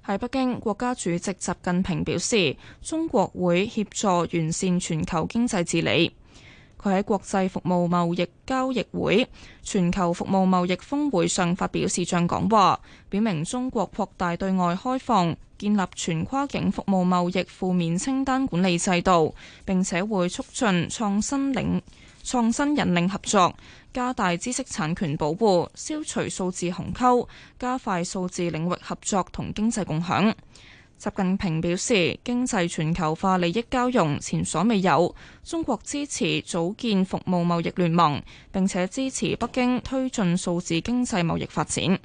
喺北京，國家主席習近平表示，中國會協助完善全球經濟治理。佢喺國際服務貿易交易會全球服務貿易峰會上發表視像講話，表明中國擴大對外開放，建立全跨境服務貿易負面清單管理制度，並且會促進創新引領合作，加大知識產權保護，消除數字鴻溝，加快數字領域合作同經濟共享。習近平表示，經濟全球化利益交融前所未有，中國支持組建服務貿易聯盟，並且支持北京推進數字經濟貿易發展。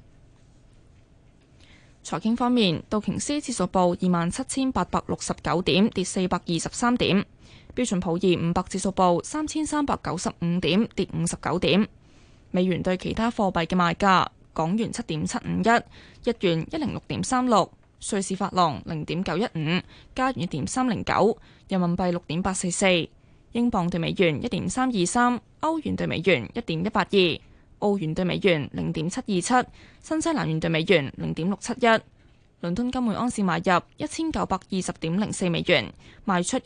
財經方面，道瓊斯指數報27,869點，跌423點；標準普爾500指數報3,395點，跌59點。美元對其他貨幣嘅賣價：港元7.751，日元106.36。瑞士法郎0.915，加元1.309，人民幣6.844，英鎊對美元1.323，歐元對美元1.182，澳元對美元0.727，新西蘭元對美元0.671。倫敦金每盎司買入1920.04美元，賣出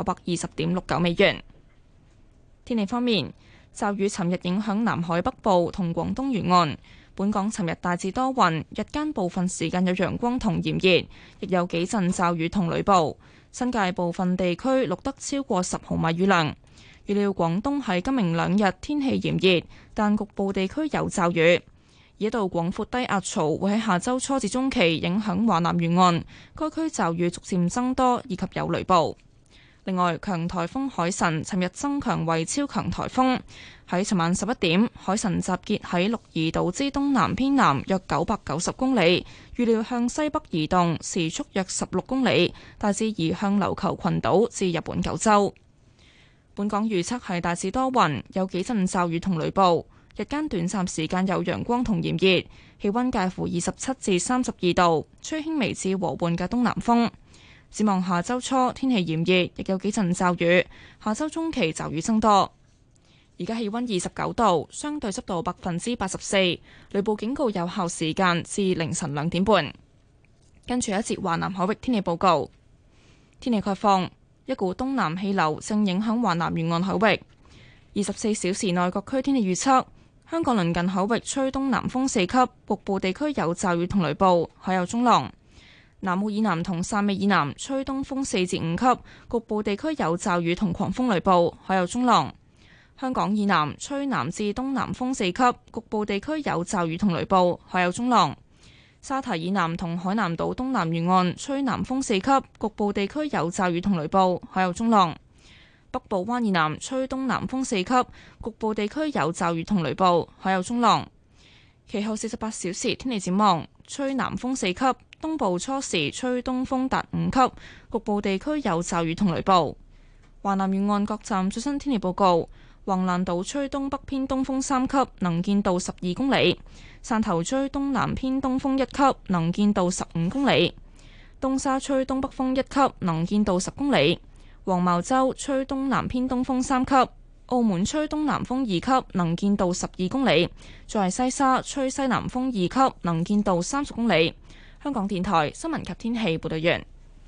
1920.69美元。天氣方面，驟雨尋日影響南海北部同廣東沿岸。本港尋日大致多雲，日間部分時間有陽光同炎熱，亦有幾陣驟雨同雷暴。新界部分地區錄得超過10毫米雨量。預料廣東喺今明兩日天氣炎熱，但局部地區有驟雨。一道廣闊低壓槽會喺下周初至中期影響華南沿岸，該區驟雨逐漸增多，以及有雷暴。另外，強颱風海神尋日增強為超強颱風，喺尋晚11點，海神集結喺鹿兒島之東南偏南約990公里，預料向西北移動，時速約16公里，大致移向琉球群島至日本九州。本港預測係大致多雲，有幾陣驟雨同雷暴，日間短暫時間有陽光同炎熱，氣溫介乎27至32度，吹輕微至和緩嘅東南風。展望下周初天氣炎熱，亦有幾陣驟雨。下周中期驟雨增多。而家氣溫29度，相對濕度84%，雷暴警告有效時間至凌晨2點半。跟住一節華南海域天氣報告。天氣概況，一股東南氣流正影響華南沿岸海域。24小時內各區天氣預測：香港鄰近海域吹東南風4級，局部地區有驟雨同雷暴，海有中浪。南澳以南同汕尾以南吹東風4至5級，局部地區有驟雨同狂風雷暴，海有中浪。香港以南吹南至東南風4級，局部地區有驟雨同雷暴，海有中浪。沙堤以南同海南島東南沿岸吹南風4級，局部地區有驟雨同雷暴，海有中浪。北部灣以南吹東南風4級，局部地區有驟雨同雷暴，海有中浪。其後48小時天氣展望，吹南風4級。東部初時吹東風達5級，局部地區有驟雨同雷暴。華南沿岸各站最新天氣報告：橫瀾島吹東北偏東風3級，能見度12公里；汕頭吹東南偏東風1級，能見度15公里；東沙吹東北風1級，能見度10公里；黃茅洲吹東南偏東風3級；澳門吹東南風2級，能見度12公里；再係西沙吹西南風2級，能見度30公里。香港電台新聞及天氣報道完。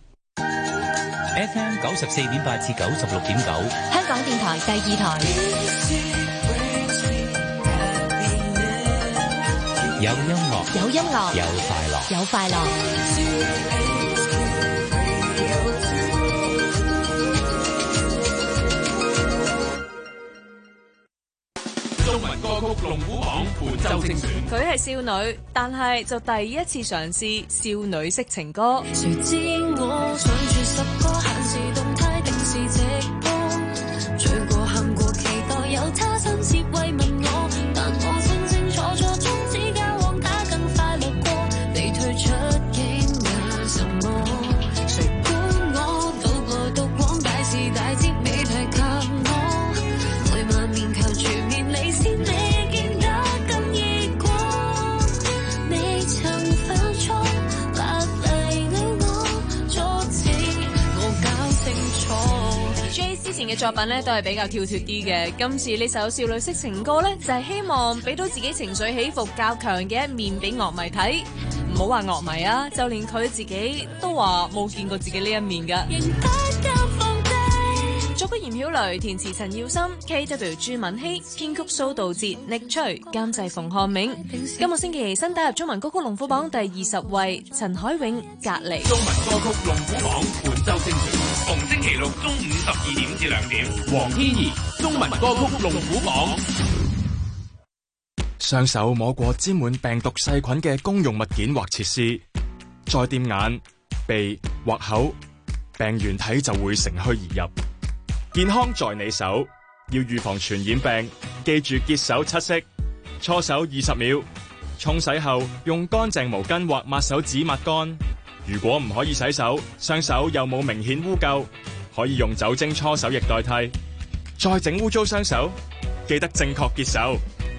FM 94.8至96.9， 香港電台第2台。 有音樂， 有音樂， 有快樂， 有快樂。 中文歌曲龍虎榜本周精選。 佢係少女，但係就第一次嘗試少女式情歌。 誰知我上住10個限時動態定時直播，醉過喊過期待有他親切慰問我，但我清清楚楚終止交往他更快樂過，被退出應有什麼？誰管我獨來獨往大是大節未提及我，每晚面求全面離線你見得更熱過，你曾犯錯勒離了我，阻止我搞清楚。 J 之前嘅作品呢都係比較跳脫啲嘅，今次呢首少女式情歌呢就係希望俾到自己情緒起伏較強嘅一面俾樂迷睇。 唔好話樂迷啊，就連佢自己都話冇見過自己呢一面㗎。 仍不敢放低。 作曲嚴曉蕾，填詞陳耀森 ，KW 朱敏希，編曲蘇道哲、力吹，監製馮漢銘。今個星期新打入中文歌曲龍虎榜第20位，陳海詠隔離。 中文歌曲龍虎榜本周精選，逢星期六中午12點至2點。黃天怡，中文歌曲龍虎榜。 雙手摸過沾滿病毒細菌嘅公用物件或設施，再掂眼、鼻或口，病原體就會乘虛而入。健康在你手，要預防傳染病，記住潔手7式，搓手20秒，沖洗後用乾淨毛巾或抹手紙抹乾。如果唔可以洗手，雙手又冇明顯污垢，可以用酒精搓手液代替。再整污糟雙手，記得正確潔手。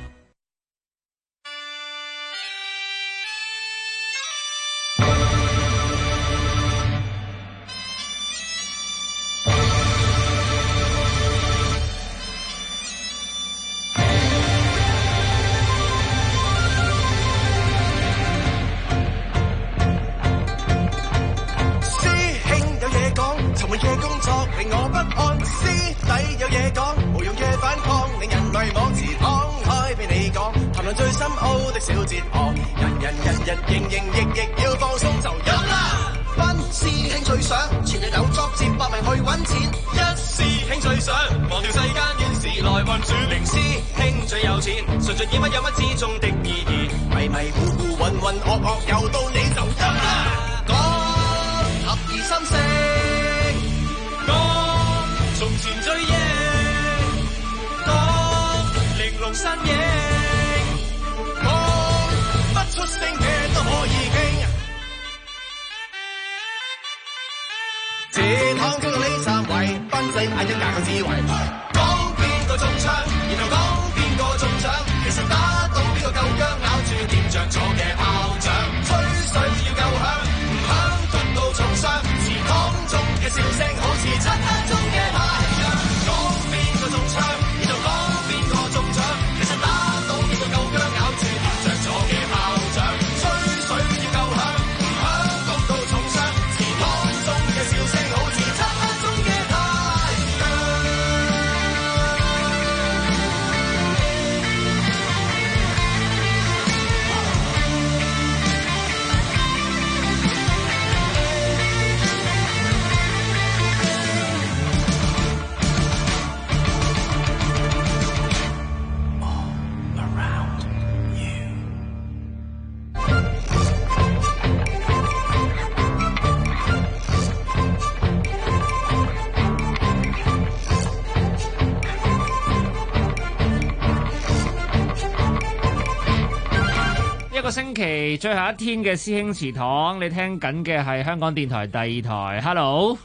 個星期最後一天嘅師兄祠堂，你聽緊嘅係香港電台第2台。Hello，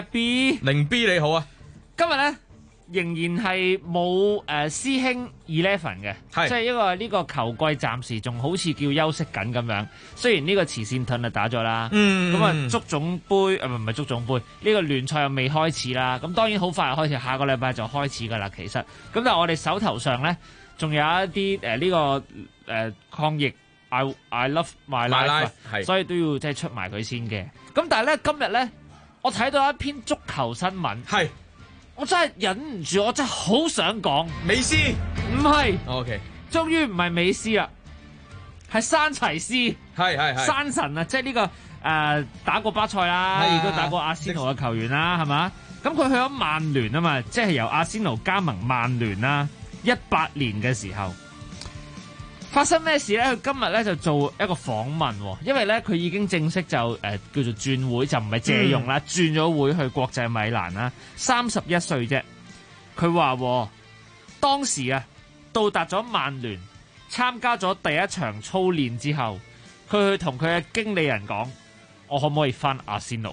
1B 0B 你好啊！ 今日咧仍然係冇師兄11嘅，即係因為呢個球季暫時仲好似叫休息緊咁樣。雖然呢個慈善盾啊打咗啦，咁啊足總杯唔係足總杯，呢個聯賽又未開始啦。咁當然好快就開始，下個禮拜就開始噶啦。其實咁，但係我哋手頭上咧仲有一啲呢個抗疫。I love my life， 所以都要即係出埋佢先嘅。咁但係咧今日咧，我睇到一篇足球新聞，我真係忍唔住，我真係好想講美斯， 唔係 ，OK， 終於唔係美斯啦，係山齊斯，山神啊，即係呢個打過巴塞啦，亦都打過阿仙奴嘅球員啦，係嘛？咁佢去咗曼聯啊嘛，即係由阿仙奴加盟曼聯啦，18年嘅時候。發生咩事咧？佢今日咧就做一個訪問，因為咧佢已經正式就叫做轉會，就唔係借用啦，轉咗會去國際米蘭啦。31歲啫，佢話當時啊到達咗曼聯，參加咗第一場操練之後，佢去同佢嘅經理人講：我可唔可以翻阿仙奴？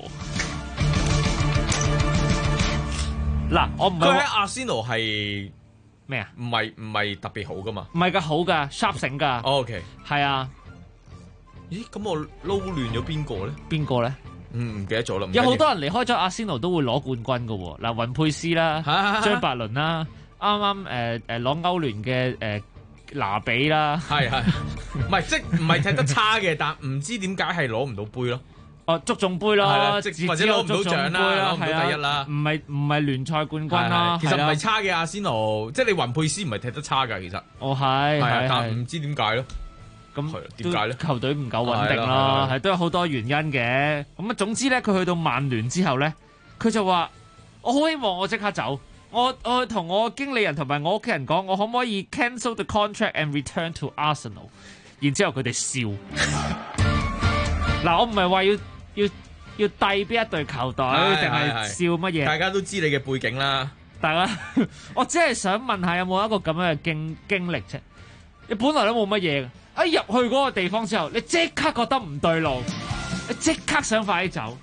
嗱，我唔係佢喺阿仙奴係。 咩啊？ 唔係特別好噶嘛？ 唔係噶，好噶 ，sharp 醒噶。 OK， 係啊。 咦？咁我撈亂咗邊個咧？ 邊個咧？ 唔記得咗啦。 有好多人離開咗阿仙奴都會攞冠軍噶喎。嗱，雲佩斯啦，張伯倫啦，啱啱攞歐聯嘅拿比啦， 係唔係即唔係踢得差嘅，但唔知點解係攞唔到杯咯。 哦，足總杯咯， 或者攞唔到獎啦，攞唔到第一啦， 唔係聯賽冠軍啦。 其實唔係差嘅阿仙奴，即係你雲佩斯唔係踢得差㗎，其實。 哦係， 但唔知點解咯。 咁點解咧？ 球隊唔夠穩定咯，係都有好多原因嘅。咁啊，總之咧，佢去到曼聯之後咧，佢就話：我好希望我即刻走。我同我經理人同埋我屋企人講，我可唔可以 cancel the contract and return to Arsenal？ 然之後佢哋笑。嗱，我唔係話要遞邊一隊球隊，定係笑乜嘢？ 大家都知你嘅背景啦。 大家，我只係想問下有冇一個咁樣嘅經歷啫？你本來都冇乜嘢嘅，一入去嗰個地方之後，你即刻覺得唔對路，你即刻想快啲走。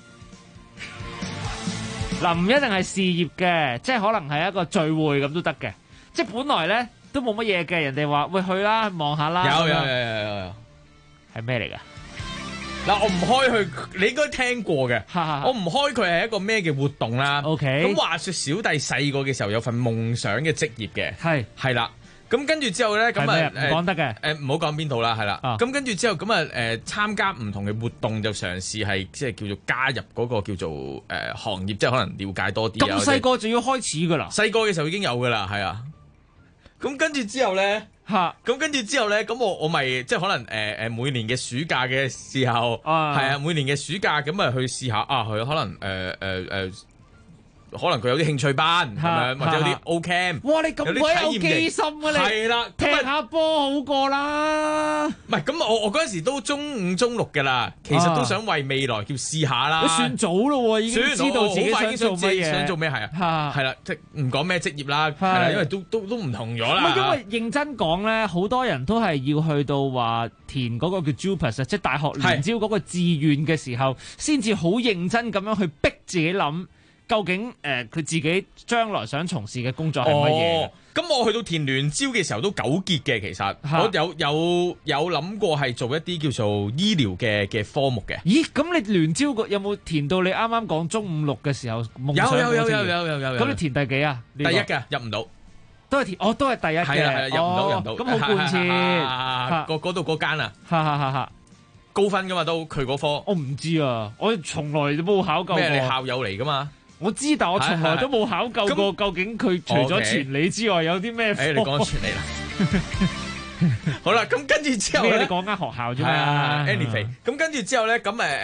嗱，唔一定係事業嘅，即係可能係一個聚會咁都得嘅。即係本來咧都冇乜嘢嘅，人哋話喂去啦，望下啦。有，係咩嚟㗎？ 嗱，我唔開佢，你應該聽過嘅。我唔開佢係一個咩嘅活動啦。 OK。 咁話說小弟細個嘅時候有份夢想嘅職業嘅，係啦。咁跟住之後咧，咁啊唔講得嘅， 唔好講邊度啦，係啦。咁跟住之後咁啊參加唔同嘅活動就嘗試係即係叫做加入嗰個叫做行業，即係可能了解多啲。 咁細個就要開始㗎啦。 細個嘅時候已經有㗎啦，係啊。咁跟住之後咧。咁跟住之後咧，咁我咪即係可能每年嘅暑假嘅時候，係啊，每年嘅暑假咁咪去試下啊，佢可能可能佢有啲興趣班咁樣，或者有啲 O-Camp。 哇！你咁鬼有機心啊你！ 係啦， 踢下波好過啦。 唔係咁，我嗰陣時都中五中六㗎啦，其實都想為未來叫試下啦。 你算早咯喎，已經知道自己想做乜嘢。 想做咩係啊？係啦，即係唔講咩職業啦，係啦，因為都唔同咗啦。 因為認真講咧，好多人都係要去到話填嗰個叫 JUPAS， 即係大學聯招嗰個志願嘅時候，先至好認真咁樣去逼自己諗。究竟佢自己將來想從事嘅工作係乜嘢？ 咁我去到填聯招嘅時候都糾結嘅，其實我有諗過係做一啲叫做醫療嘅科目嘅。 咦？咁你聯招有冇填到你啱啱講中五六嘅時候夢想？有。咁你填第幾啊？ 第一㗎，入唔到。 都係填，都係第一嘅。 係入唔到。 咁好貫徹。 嗰度嗰間啊。 哈。 高分㗎嘛都佢嗰科。 我唔知啊，我從來都冇考究過。 咩？你校友嚟㗎嘛？ 我知，但我從來都冇考究過究竟佢除咗傳理之外有啲咩科？ 你講傳理啦。好啦，咁跟住之後咧， 你講間學校啫嘛。 Anyway，咁跟住之後咧，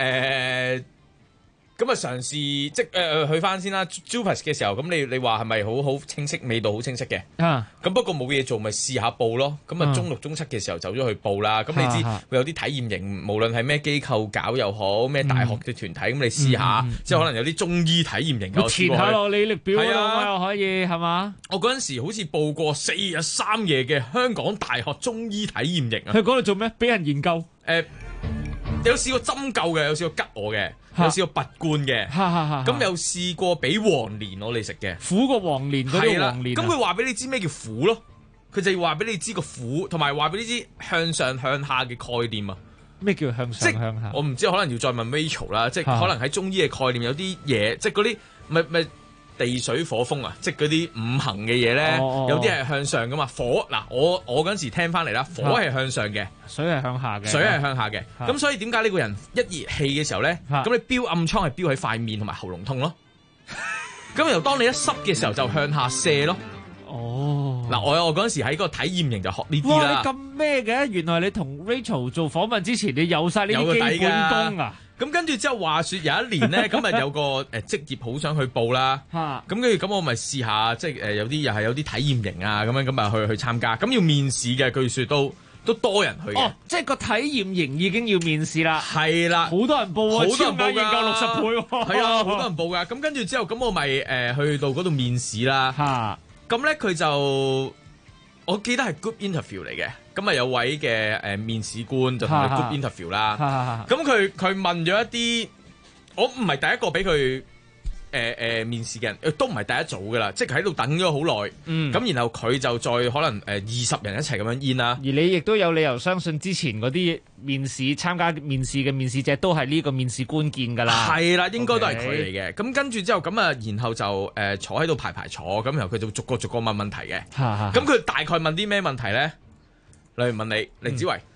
咁嘗試即去翻先啦。JUPAS 嘅時候，咁你話係咪好清晰，味道好清晰嘅？咁不過冇嘢做，咪試下報咯。咁啊，中六中七嘅時候走咗去報啦。咁你知會有啲體驗營，無論係咩機構搞又好，咩大學嘅團體，咁你試下，即係可能有啲中醫體驗營。 填下落履歷表嗰度又可以係嘛？ 我嗰陣時好似報過4日3夜嘅香港大學中醫體驗營啊！ 去嗰度做咩？俾人研究？ 有試過針灸嘅，有試過吉我嘅，有試過拔罐嘅，咁有試過俾黃連我哋食嘅， 苦過黃連嗰啲黃連。 咁佢話俾你知咩叫苦咯？佢就要話俾你知個苦，同埋話俾你知向上向下嘅概念啊！ 咩叫向上向下？ 我唔知，可能要再問 Rachel 啦。即係可能喺中醫嘅概念有啲嘢，即係嗰啲咪地水火風啊，即係嗰啲五行嘅嘢咧，有啲係向上噶嘛。火嗱，我嗰陣時聽翻嚟啦，火係向上嘅， 水係向下嘅。 水係向下嘅，咁所以點解呢個人一熱氣嘅時候咧，咁你標暗瘡係標喺塊面同埋喉嚨痛咯。咁由當你一濕嘅時候就向下瀉咯。嗱，我嗰陣時喺個體驗營就學呢啲啦。 哇！你咁咩嘅？原來你同 Rachel 做訪問之前，你有晒呢啲基本功啊！ 咁跟住之後話說有一年咧，咁咪有個職業好想去報啦。咁跟住咁我咪試下，即係有啲又係有啲體驗營啊，咁樣咁啊去參加。咁要面試嘅，據說都多人去嘅。哦， 即係個體驗營已經要面試啦。 係啦， 好多人報啊， 好多人報㗎， 超額60倍喎。 係啊，好多人報㗎。咁跟住之後，咁我咪去到嗰度面試啦。咁咧佢就我記得係 group interview 嚟嘅，咁啊有位嘅面試官就同佢 group interview 啦。咁佢問咗一啲，我唔係第一個俾佢面試嘅人，都唔係第一組噶啦，即係喺度等咗好耐。咁然後佢就再可能20人一齊咁樣 in 啦。 而你亦都有理由相信之前嗰啲參加面試嘅面試者都係呢個面試官見㗎啦。 係啦，應該都係佢嚟嘅。咁跟住之後咁啊，然後就坐喺度排坐，咁然後佢就逐個問問題嘅。咁佢大概問啲咩問題咧？例如問你，凌子維，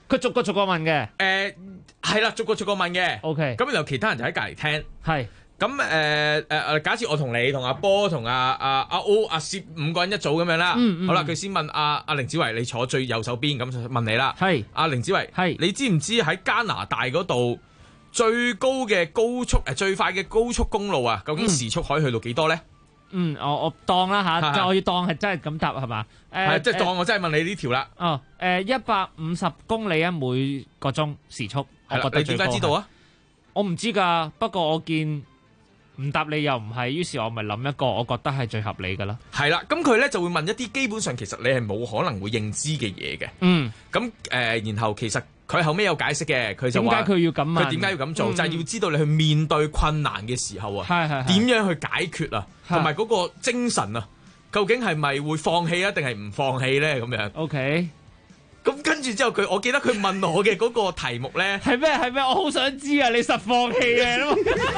佢逐個問嘅。 係啦，逐個問嘅。 OK。 咁然後其他人就喺隔離聽。 係。 咁假設我同你、同阿波、同阿 O、阿攝5個人一組咁樣啦。好啦，佢先問阿凌子維，你坐最右手邊，咁就問你啦。 係。阿凌子維，你知唔知喺加拿大嗰度最高嘅高速最快嘅高速公路啊，究竟時速可以去到幾多咧？ 我當啦嚇，即係我要當係真係咁答係嘛？ 即係當我真係問你呢條啦。 150公里每個鐘時速，我覺得你點解知道啊？ 我唔知㗎，不過我見唔答你又唔係，於是我咪諗一個我覺得係最合理㗎啦。 係啦，咁佢咧就會問一啲基本上其實你係冇可能會認知嘅嘢嘅。咁然後其實佢後尾有解釋嘅，佢就話點解佢要咁問？ 佢點解要咁做？就係要知道你去面對困難嘅時候啊，點樣去解決啊，同埋嗰個精神啊，究竟係咪會放棄啊，定係唔放棄咧？咁樣。 OK。 咁跟住之後我記得佢問我嘅嗰個題目咧係咩？我好想知啊！你實放棄嘅。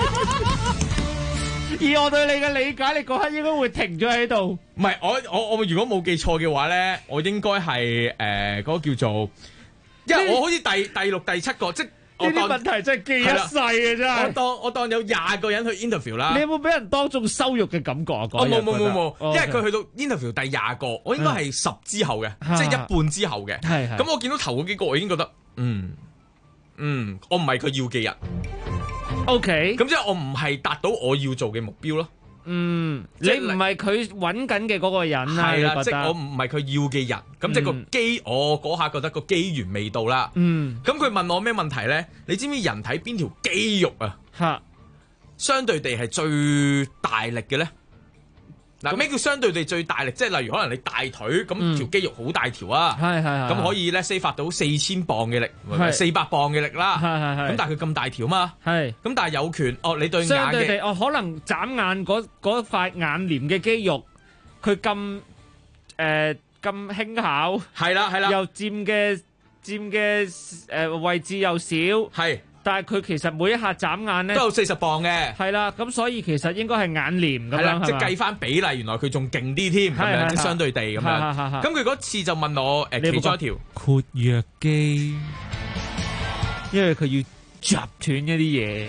以我對你嘅理解，你嗰刻應該會停咗喺度。 唔係，我如果冇記錯嘅話咧，我應該係嗰個叫做，因為我好似第6、第7個，即係呢啲問題真係記一世嘅真係。 我當有20個人去 interview 啦。 你有冇俾人當眾羞辱嘅感覺啊？ 冇，因為佢去到 interview 第20個，我應該係10之後嘅，即係一半之後嘅。咁我見到頭嗰幾個，我已經覺得我唔係佢要嘅人。 OK， 咁即係我唔係達到我要做嘅目標咯。 你唔係佢揾緊嘅嗰個人啦。 係啦，即係我唔係佢要嘅人。咁即係個機，我嗰下覺得個機緣未到啦。咁佢問我咩問題咧？你知唔知人體邊條肌肉啊？相對地係最大力嘅咧？嗱，咩叫相對地最大力？即係例如可能你大腿咁條肌肉好大條啊，咁可以咧發到4000磅嘅力，400磅嘅力啦。咁但係佢咁大條嘛，咁但係有權你對眼相對地可能眨眼嗰塊眼簾嘅肌肉，佢咁輕巧，係啦，又佔嘅位置又少，但係佢其實每一下眨眼咧都有40磅嘅， 係啦，咁所以其實應該係眼簾咁樣， 即係計翻比例，原來佢仲勁啲添，咁樣即係相對地咁樣。咁佢嗰次就問我其中一條括約肌，因為佢要夾斷一啲嘢。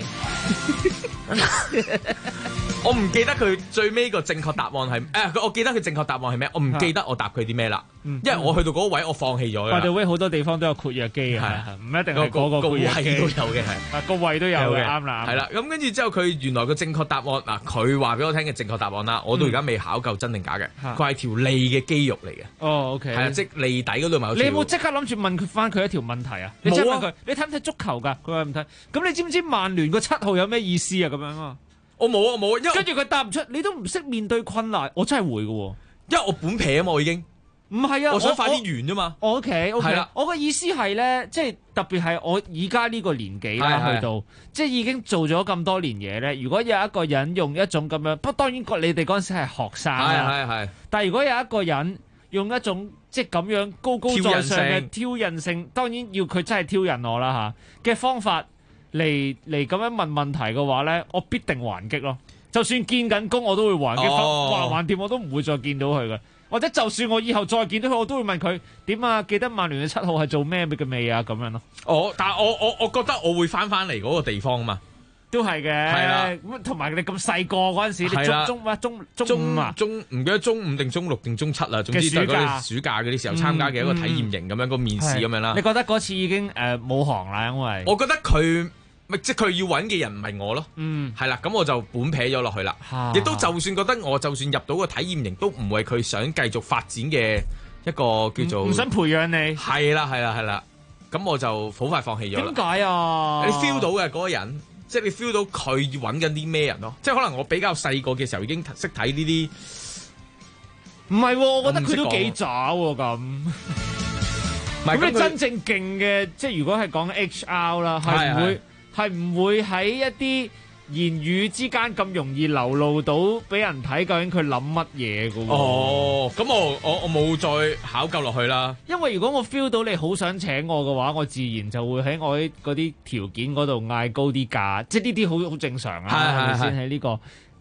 我唔記得佢最尾個正確答案係我記得佢正確答案係咩？我唔記得我答佢啲咩啦，因為我去到嗰個位我放棄咗啦。 By the way，好多地方都有括約肌嘅，唔一定係嗰個括約肌都有嘅，係個胃都有嘅，啱啦。 係啦，咁跟住之後佢原來個正確答案嗱，佢話俾我聽嘅正確答案啦，我到而家未考究真定假嘅，佢係條脷嘅肌肉嚟嘅。 OK，係啊，即係脷底嗰度咪有。 你有冇即刻諗住問佢翻佢一條問題啊？你即刻問佢，你睇唔睇足球㗎？佢話唔睇。咁你知唔知曼聯個7號有咩意思啊？咁樣啊？ 我冇， 跟住佢答唔出，你都唔識面對困難，我真係會嘅喎， 因為我本皮啊嘛，我已經唔係啊， 我想快啲完啫嘛。 OK， 係啦， 我嘅意思係咧，即係特別係我而家呢個年紀啦，去到即係已經做咗咁多年嘢咧。如果有一個人用一種咁樣，不過當然你哋嗰陣時係學生啦，係。但係如果有一個人用一種即係咁樣高高在上嘅挑釁性，當然要佢真係挑釁我啦嚇嘅方法。嚟咁樣問問題嘅話咧，我必定還擊咯。就算見緊工，我都會還擊。橫掂我都唔會再見到佢嘅。或者就算我以後再見到佢，我都會問佢點啊？記得曼聯嘅7號係做咩嘅未啊？咁樣咯。 但係我覺得我會翻嚟嗰個地方嘛。 都係嘅。係啦。咁同埋你咁細個嗰陣時，你中五啊？唔記得中5定中6定中7啦。總之就係嗰啲暑假嗰啲時候參加嘅一個體驗營咁樣個面試咁樣啦。你覺得嗰次已經冇行啦，因為我覺得佢。即係佢要揾嘅人唔係我咯，係啦，咁我就本撇咗落去啦。亦都就算覺得我就算入到個體驗營，都唔係佢想繼續發展嘅一個叫做唔想培養你。 係啦，咁我就好快放棄咗啦。 點解啊？ 你 feel 到嘅嗰個人，即係你 feel 到佢揾緊啲咩人咯？即係可能我比較細個嘅時候已經識睇呢啲。 唔係，我覺得佢都幾渣喎咁。咁你真正勁嘅，即係如果係講 HR 啦，係唔會喺一啲言語之間咁容易流露到俾人睇究竟佢諗乜嘢㗎喎？ 咁我冇再考究落去啦。 因為如果我 feel 到你好想請我嘅話，我自然就會喺我嗰啲條件嗰度嗌高啲價，即係呢啲好正常啊，係咪先喺呢個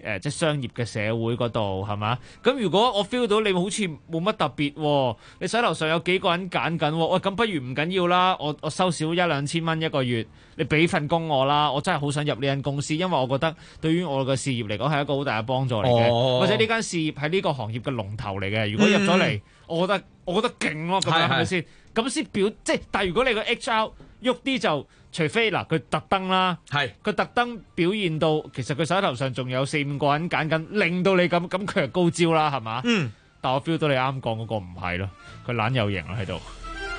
即係商業嘅社會嗰度係嘛？咁如果我 feel 到你好似冇乜特別喎，你手頭上有幾個人揀緊喎，喂咁不如唔緊要啦，我收少1-2千蚊一個月，你俾份工我啦，我真係好想入呢間公司，因為我覺得對於我嘅事業嚟講係一個好大嘅幫助嚟嘅，或者呢間事業係呢個行業嘅龍頭嚟嘅，如果入咗嚟，我覺得勁咯，咁樣係咪先？咁先即係，但係如果你個 HR 喐啲就，除非嗱佢特登啦，佢特登表現到其實佢手頭上仲有4-5個人揀緊，令到你咁佢係高招啦，係嘛？但我 feel 到你啱講嗰個唔係咯，佢懶有型啦喺度。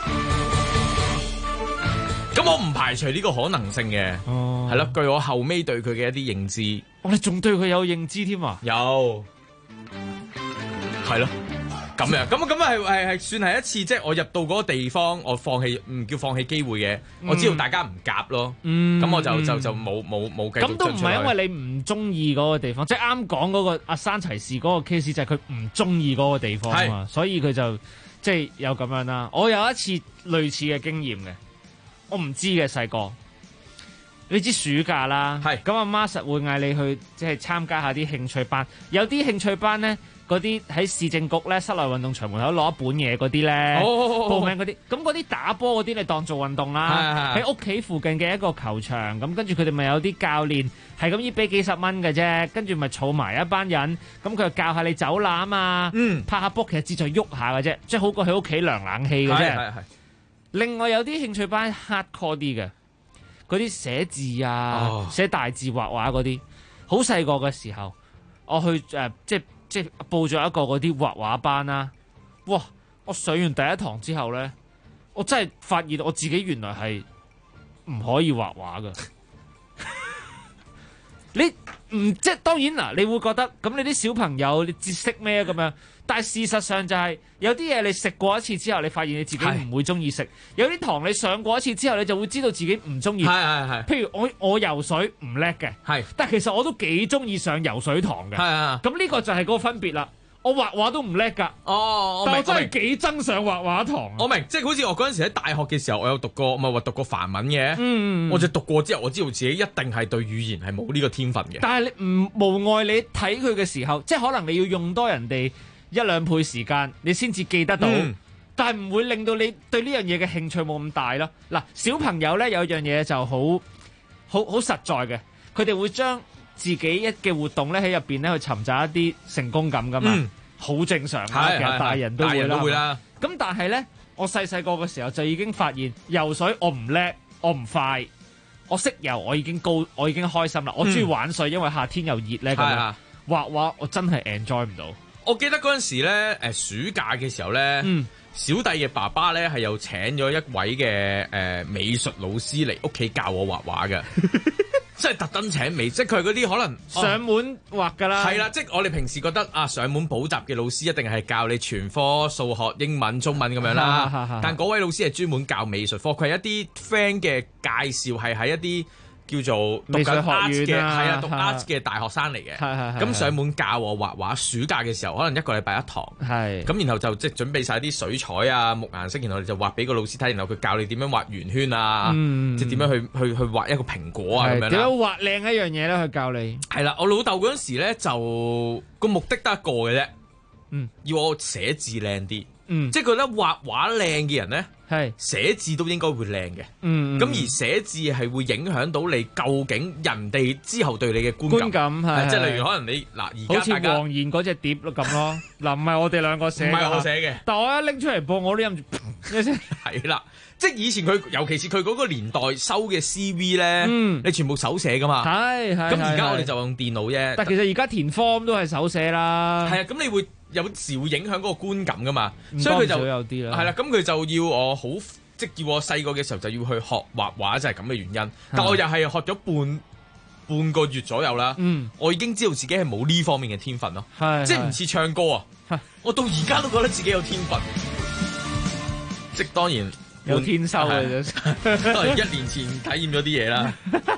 咁我唔排除呢個可能性嘅，係咯。據我後尾對佢嘅一啲認知， 我哋仲對佢有認知添啊？ 有，係咯。咁樣，咁係算係一次，即係我入到嗰個地方，我放棄唔叫放棄機會嘅，我知道大家唔夾咯，咁我就冇繼續。 咁都唔係因為你唔中意嗰個地方，即係啱講嗰個阿山齊士嗰個 case 就係佢唔中意嗰個地方啊嘛，所以佢就即係有咁樣啦。我有一次類似嘅經驗嘅，我唔知嘅細個，你知暑假啦，咁阿媽實會嗌你去即係參加下啲興趣班，有啲興趣班咧。嗰啲喺市政局咧室內運動場門口攞一本嘢嗰啲咧，報名嗰啲，咁嗰啲打波嗰啲你當做運動啦。喺屋企附近嘅一個球場，咁跟住佢哋咪有啲教練，係咁依俾幾十蚊嘅啫，跟住咪儲埋一班人，咁佢就教下你走籃啊，拍下波，其實志在喐下嘅啫，即係好過喺屋企涼冷氣嘅啫。另外有啲興趣班 hardcore 啲嘅，嗰啲寫字啊、寫大字畫畫嗰啲，好細個嘅時候，我去即係報咗一個嗰啲畫畫班啦，哇！我上完第一堂之後咧，我真係發現我自己原來係唔可以畫畫噶。你唔即係當然嗱，你會覺得咁你啲小朋友你知識咩咁樣？但係事實上就係有啲嘢你食過一次之後，你發現你自己唔會中意食；有啲堂你上過一次之後，你就會知道自己唔中意。譬如我游水唔叻嘅，但其實我都幾中意上游水堂嘅。咁呢個就係嗰個分別啦。我畫畫都唔叻㗎，但我真係幾憎上畫畫堂。 我明，即係好似我嗰陣時喺大學嘅時候，我有讀過，唔係話讀過梵文嘅，我就讀過之後，我知道自己一定係對語言係冇呢個天分嘅。 但係你唔無礙你睇佢嘅時候，即係可能你要用多人哋1-2倍時間，你先至記得到，但係唔會令到你對呢樣嘢嘅興趣冇咁大咯。嗱，小朋友咧有樣嘢就好實在嘅，佢哋會將自己嘅活動咧喺入邊咧去尋找一啲成功感噶嘛，好正常啦。其實大人都會啦。咁但係咧，我細個嘅時候就已經發現游水我唔叻，我唔快，我識游我已經開心啦。我中意玩水，因為夏天又熱咧咁樣。畫畫我真係 enjoy 唔到。 我記得嗰陣時咧，暑假嘅時候咧，小弟嘅爸爸咧係又請咗一位嘅美術老師嚟屋企教我畫畫嘅。即係特登請美，即係佢嗰啲可能上門畫㗎啦。 係啦，即係我哋平時覺得啊，上門補習嘅老師一定係教你全科數學、英文、中文咁樣啦。但嗰位老師係專門教美術科，佢係一啲 friend 嘅介紹，係喺一啲叫做讀緊 art 嘅，係啊，讀 art 嘅大學生嚟嘅。咁上門教我畫畫，暑假嘅時候可能一個禮拜一堂。咁然後就即係準備晒啲水彩啊、木顏色，然後你就畫俾個老師睇，然後佢教你點樣畫圓圈啊，即係點樣去畫一個蘋果啊咁樣啦。點樣畫靚一樣嘢咧？去教你。 係啦，我老豆嗰陣時咧就個目的得一個嘅啫，要我寫字靚啲。即係覺得畫畫靚嘅人咧，寫字都應該會靚嘅。咁而寫字係會影響到你究竟人哋之後對你嘅觀感。即係例如可能你嗱而家好似黃妍嗰隻碟咁咯。嗱唔係我哋兩個寫， 唔係我寫嘅。 但我一拎出嚟播，我都忍住一聲。 係啦，即係以前佢，尤其是佢嗰個年代收嘅 CV 咧，你全部手寫噶嘛。係。咁而家我哋就用電腦啫。 但其實而家填 form 都係手寫啦。 係啊，咁你會有時會影響嗰個觀感噶嘛，所以佢就有啲啦。 係啦，咁佢就要我好，即係叫我細個嘅時候就要去學畫畫，就係咁嘅原因。但我又係學咗半個月左右啦。我已經知道自己係冇呢方面嘅天分咯，即係唔似唱歌啊。我到而家都覺得自己有天分，即係當然有天收嘅。 當然1年前體驗咗啲嘢啦。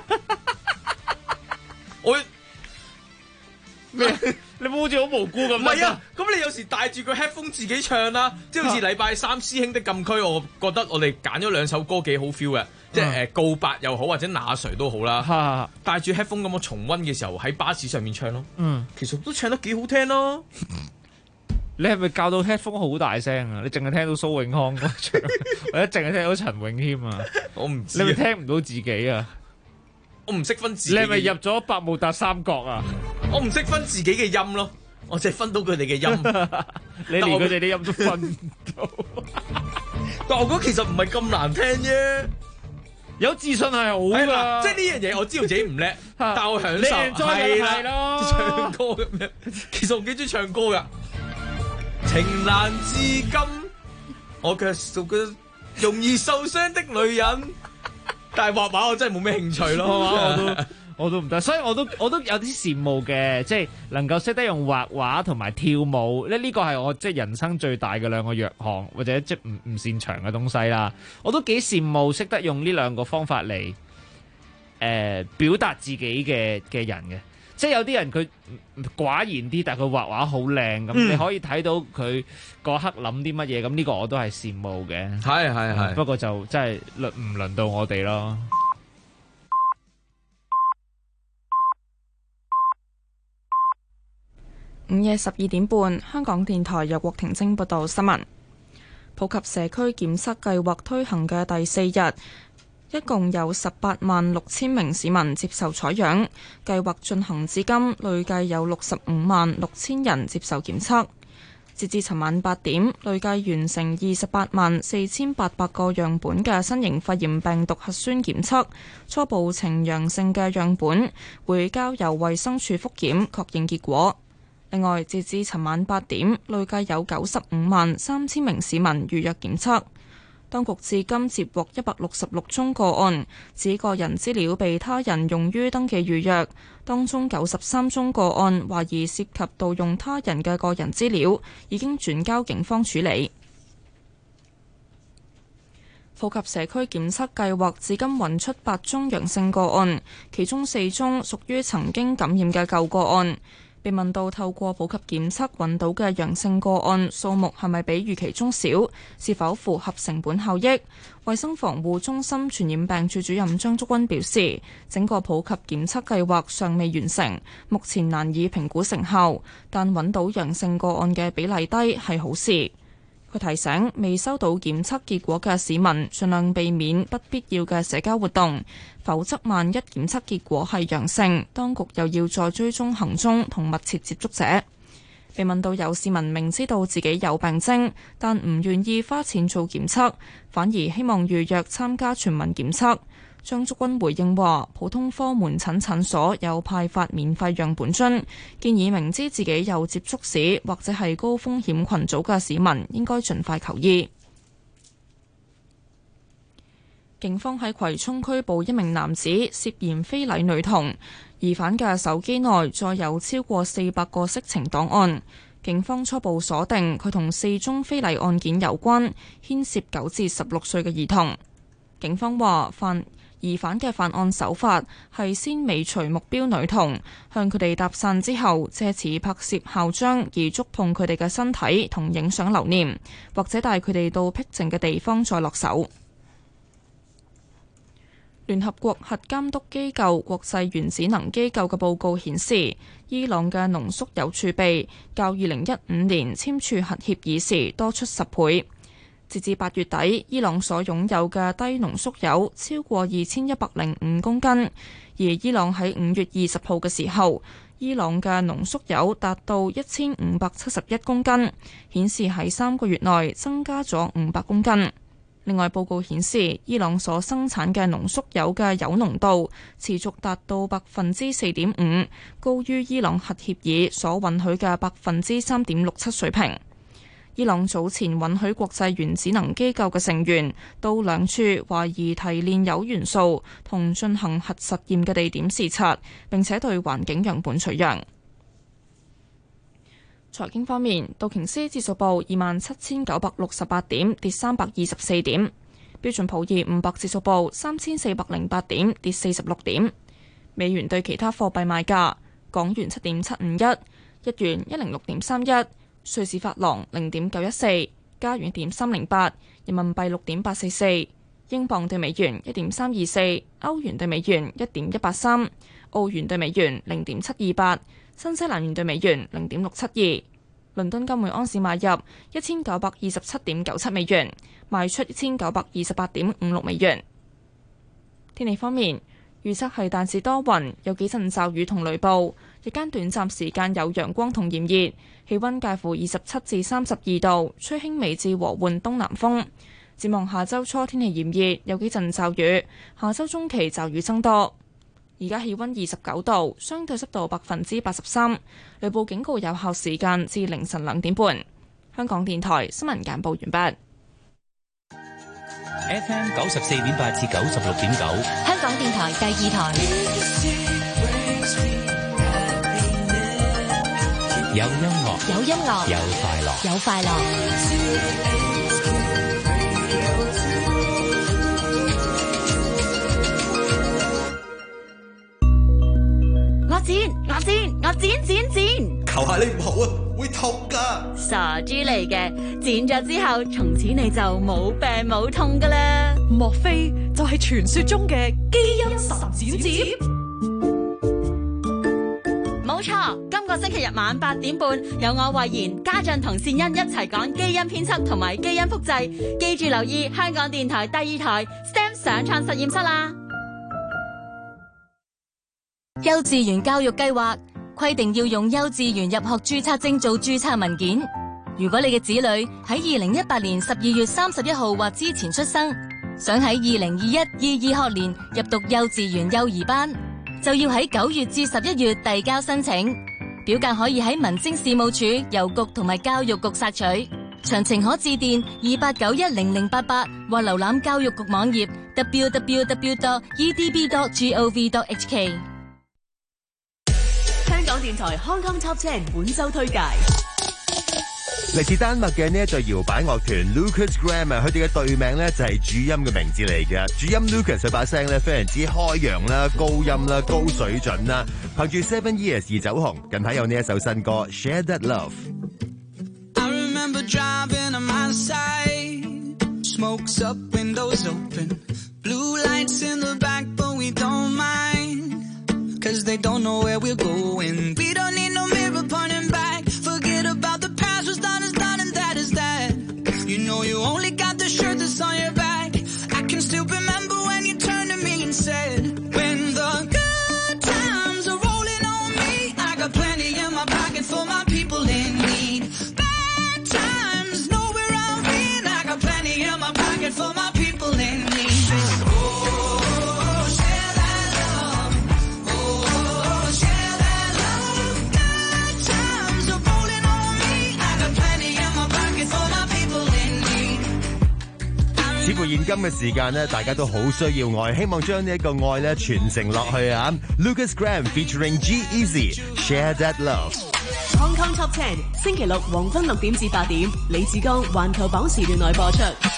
我咩？ 你冇好似好無辜咁。 唔係啊，咁你有時帶住個 headphone 自己唱啦，即係好似禮拜3師兄的禁區，我覺得我哋揀咗2首歌幾好 feel 嘅， 即係告白又好或者那誰都好啦，戴住 headphone 咁我重溫嘅時候喺巴士上面唱咯，其實都唱得幾好聽咯。 你係咪教到 headphone 好大聲啊？你淨係聽到蘇永康唱，或者淨係聽到陳詠謙啊？ 我唔知， 你咪聽唔到自己啊？ 我唔識分自己。 你係咪入咗百慕達三角啊？ 我唔識分自己嘅音咯，我淨係分到佢哋嘅音。 你連佢哋啲音都分唔到。 但我覺得其實唔係咁難聽啫。 有自信係好㗎， 即係呢樣嘢我知道自己唔叻，但我享受係咯，唱歌咁樣。其實我幾中意唱歌㗎。情難至今，我卻做個容易受傷的女人。但係畫畫我真係冇咩興趣咯， 我都唔得，所以我都有啲羨慕嘅，即係能夠識得用畫畫同埋跳舞咧，呢個係我即係人生最大嘅兩個弱項，或者即係唔擅長嘅東西啦。我都幾羨慕識得用呢兩個方法嚟表達自己嘅人嘅。即係有啲人佢寡言啲，但係佢畫畫好靚咁，你可以睇到佢嗰刻諗啲乜嘢，咁呢個我都係羨慕嘅。係，不過就真係唔輪到我哋咯。 午夜12點半，香港電台由郭婷晶報道新聞。普及社區檢測計劃推行嘅第4日，一共有18萬6千名市民接受採樣，計劃進行至今累計有65萬6千人接受檢測。截至尋晚8點，累計完成28萬4800個樣本嘅新型肺炎病毒核酸檢測，初步呈陽性嘅樣本會交由衛生署覆檢確認結果。另外，截至尋晚8點，累計有95萬3千名市民預約檢測。當局至今接獲166宗個案，指個人資料被他人用於登記預約，當中93宗個案懷疑涉及盜用他人嘅個人資料，已經轉交警方處理。普及社區檢測計劃至今揾出8宗陽性個案，其中4宗屬於曾經感染嘅舊個案。被問到透過普及檢測揾到嘅陽性個案數目係咪比預期中少，是否符合成本效益？衛生防護中心傳染病處主任張竹君表示，整個普及檢測計劃尚未完成，目前難以評估成效，但揾到陽性個案嘅比例低係好事。佢提醒未收到檢測結果嘅市民，盡量避免不必要嘅社交活動，否則萬一檢測結果係陽性，當局又要再追蹤行蹤同密切接觸者。被問到有市民明知道自己有病徵，但唔願意花錢做檢測，反而希望預約參加全民檢測，張竹君回應話：普通科門診診所有派發免費樣本樽，建議明知自己有接觸史或者係高風險群組嘅市民應該盡快求醫。警方喺葵涌拘捕一名男子，涉嫌非禮女童，疑犯嘅手機內載有超過400個色情檔案。警方初步鎖定佢同4宗非禮案件有關，牽涉9至16歲嘅兒童。警方話疑犯嘅犯案手法係先尾隨目標女童，向佢哋搭訕之後，借此拍攝校章而觸碰佢哋嘅身體同影相留念，或者帶佢哋到僻靜嘅地方再落手。聯合國核監督機構國際原子能機構嘅報告顯示，伊朗嘅濃縮鈾儲備較2015年簽署核協議時多出10倍。截至8月底，伊朗所擁有嘅低濃縮鈾超過2105公斤，而伊朗喺5月20號嘅時候，伊朗嘅濃縮鈾達到1571公斤，顯示喺3個月內增加咗500公斤。另外，報告顯示，伊朗所生產嘅濃縮鈾嘅鈾濃度持續達到4.5%，高於伊朗核協議所允許嘅3.67%水平。伊朗早前允許國際原子能機構嘅成員到2處懷疑提煉鈾元素同進行核實驗嘅地點視察，並且對環境樣本取樣。財經方面，道瓊斯指數報27,968點，跌324點；標準普爾500指數報3,408點，跌46點。美元對其他貨幣賣價：港元7.751，日元106.31。瑞士法郎0.914，加元1.308，人民幣6.844， 英鎊對美元1.324，歐元對美元1.183，澳元對美元0.728，新西蘭元對美元0.672。倫敦金每安士買入1927.97美元，賣出1928.56美元。天氣方面，預測係大致多雲，有幾陣驟雨同雷暴，日間短暫時間有陽光同炎熱，氣溫介乎27至32度，吹輕微至和緩東南風。展望下周初天氣炎熱，有幾陣驟雨，下周中期驟雨增多。而家氣溫29度，相對濕度83%，雷暴警告有效時間至凌晨2點半。香港電台新聞簡報完畢。 FM 94.8至96.9， 香港電台第2台。 有音樂， 有音樂， 有快樂， 有快樂。我剪， 求下你唔好啊，會痛噶。 傻豬嚟嘅，剪咗之後，從此你就冇病冇痛噶啦。 莫非就係傳說中嘅基因神剪接？ 冇錯，今個星期日晚8點半，有我慧賢、家俊同善欣一齊講基因編輯同埋基因複製。記住留意香港電台第2台 STEM 上創實驗室啦。 幼稚園教育計劃規定要用幼稚園入學註冊證做註冊文件。如果你嘅子女喺2018年12月31號或之前出生，想喺2021-22學年入讀幼稚園幼兒班，就要喺9月至11月遞交申請。表格可以喺民政事務處郵局同埋教育局索取。詳情可致電28910088或瀏覽教育局網頁 www.edb.gov.hk。 香港電台 Hong Kong Top 10本周推介， 嚟自丹麥嘅呢一隊搖擺樂團 Lucas Graham 啊，佢哋嘅隊名咧就係主音嘅名字嚟嘅。主音 Lucas 佢把聲咧非常之開揚啦、高音啦、高水準啦，憑住 Seven Years 而走紅。近排有呢一首新歌 Share That Love。I remember driving on my side, smokes up, windows open, blue lights in the back, but we don't mind.Cause they don't know where we're going. We don't need no mirror pointing back. Forget about the past, what's done is done and that is that. You know you only got the shirt that's on your back. I can still remember when you turned to me and said, When the good times are rolling on me, I got plenty in my pocket for my people in need. Bad times, know where I've been. I got plenty in my pocket for my people in need.似乎現今嘅時間咧，大家都好需要愛，希望將呢一個愛咧傳承落去啊 ！Lucas Graham featuring G-Eazy Share That Love。 Hong Kong Top 10星期六黃昏6點至8點，李志剛環球榜時段內播出。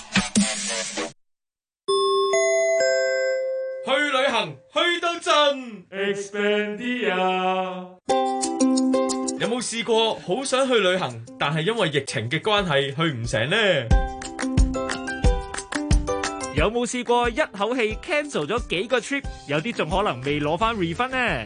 去旅行去到盡 Expandia。有冇試過好想去旅行，但係因為疫情嘅關係去唔成呢？ 有冇試過一口氣 cancel 咗幾個 trip， 有啲仲可能未攞翻 refund 呢？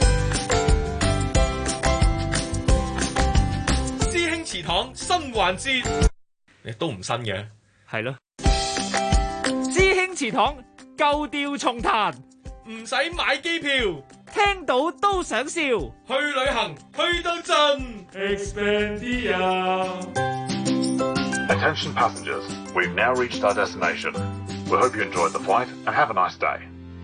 師兄祠堂新環節，都唔新嘅， 係咯。師兄祠堂舊調重彈， 唔使買機票， 聽到都想笑。去旅行去到盡 Expandia。Attention passengers, we've now reached our destination. We hope you enjoyed the flight and have a nice day.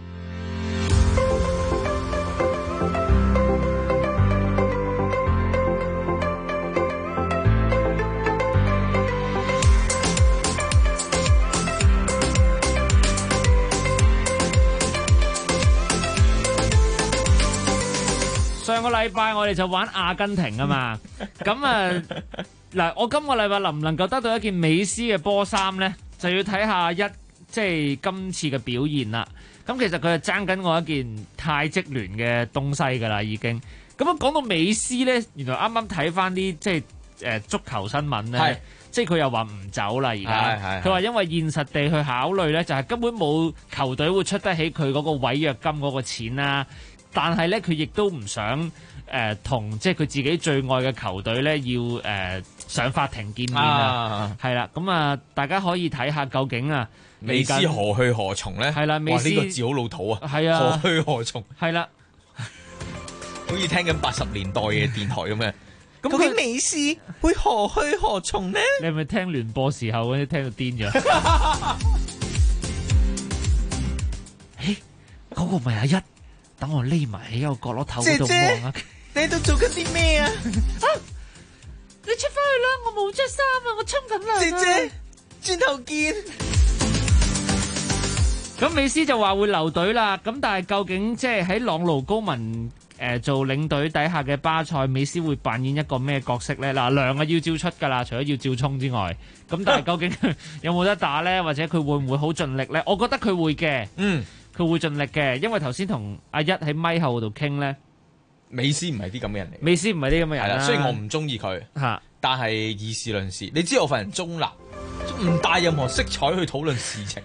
上個禮拜我哋就玩阿根廷啊嘛，咁嗱，我今個禮拜能唔能夠得到一件美斯嘅波衫呢？就要睇下即係今次嘅表現啦。咁其實佢係爭緊我一件泰職聯嘅東西㗎啦，已經。咁講到美斯呢，原來啱啱睇翻啲即係足球新聞呢， 即係佢又話唔走啦而家。佢話因為現實地去考慮咧，就係根本冇球隊會出得起佢嗰個違約金嗰個錢啦。但係咧，佢亦都唔想同即係佢自己最愛嘅球隊咧要上法庭見面啊。係啦，咁啊，大家可以睇下究竟啊。 美斯何去何從咧？ 係啦， 哇！呢個字好老土啊！ 係啊， 何去何從？ 係啦， 好似聽緊80年代嘅電台咁嘅。咁究竟美斯會何去何從呢？ 你係咪聽聯播時候嗰啲聽到癲咗？誒，嗰個咪阿一，等我匿埋喺個角落頭嗰度望啊！ 你喺度做緊啲咩啊？ 你出翻去啦！我冇着衫啊！我沖緊涼啊！ 姐，轉頭見。 咁美斯就話會留隊啦，咁但係究竟即係喺朗奴高文做領隊底下嘅巴塞，美斯會扮演一個咩角色呢？嗱，梁啊要照出㗎啦，除咗要照衝之外，咁但係究竟有冇得打呢？或者佢會唔會好盡力呢？我覺得佢會嘅，佢會盡力嘅，因為頭先同阿一喺咪後度傾呢， 美斯唔係啲咁嘅人嚟， 美斯唔係啲咁嘅人啦， 雖然我唔中意佢，但係以事論事，你知我份人中立，唔帶任何色彩去討論事情。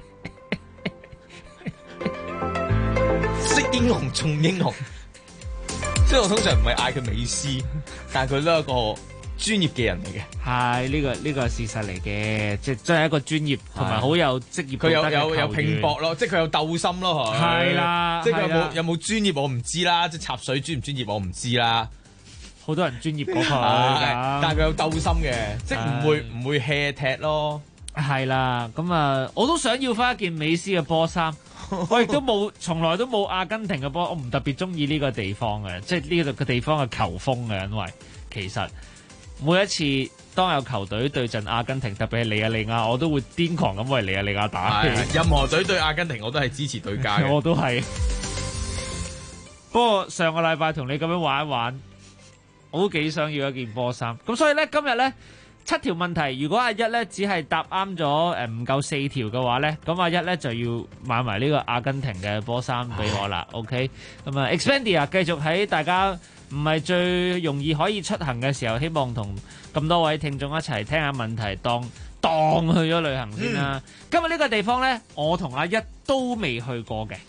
識英雄重英雄，即係我通常唔係嗌佢美斯，但係佢都係一個專業嘅人嚟嘅。 係呢個係事實嚟嘅，即係真係一個專業同埋好有職業道德嘅球員。 佢有拼搏咯，即係佢有鬥心咯， 係啦， 即係佢有冇專業我唔知啦，即係插水專唔專業我唔知啦。 好多人專業過佢， 但係佢有鬥心嘅，即係唔會 hea 踢咯。 係啦，咁啊，我都想要翻一件美斯嘅波衫。我亦都從來都冇阿根廷嘅波，我唔特別中意呢個地方嘅，即係呢個地方嘅球風嘅，因為其實每一次當有球隊對陣阿根廷，特別係尼亞利亞，我都會癲狂咁為尼亞利亞打。 任何隊對阿根廷，我都係支持對家嘅。 我都係。不過上個禮拜同你咁樣玩一玩，我都幾想要一件波衫。咁所以咧，今日咧。7條問題，如果阿一咧只係答啱咗唔夠4條嘅話咧，咁阿一咧就要買埋呢個阿根廷嘅波衫俾我啦。OK， 咁啊 Expedia 繼續喺大家唔係最容易可以出行嘅時候，希望同咁多位聽眾一齊聽下問題，當去咗旅行先啦。今日呢個地方咧，我同阿一都未去過嘅，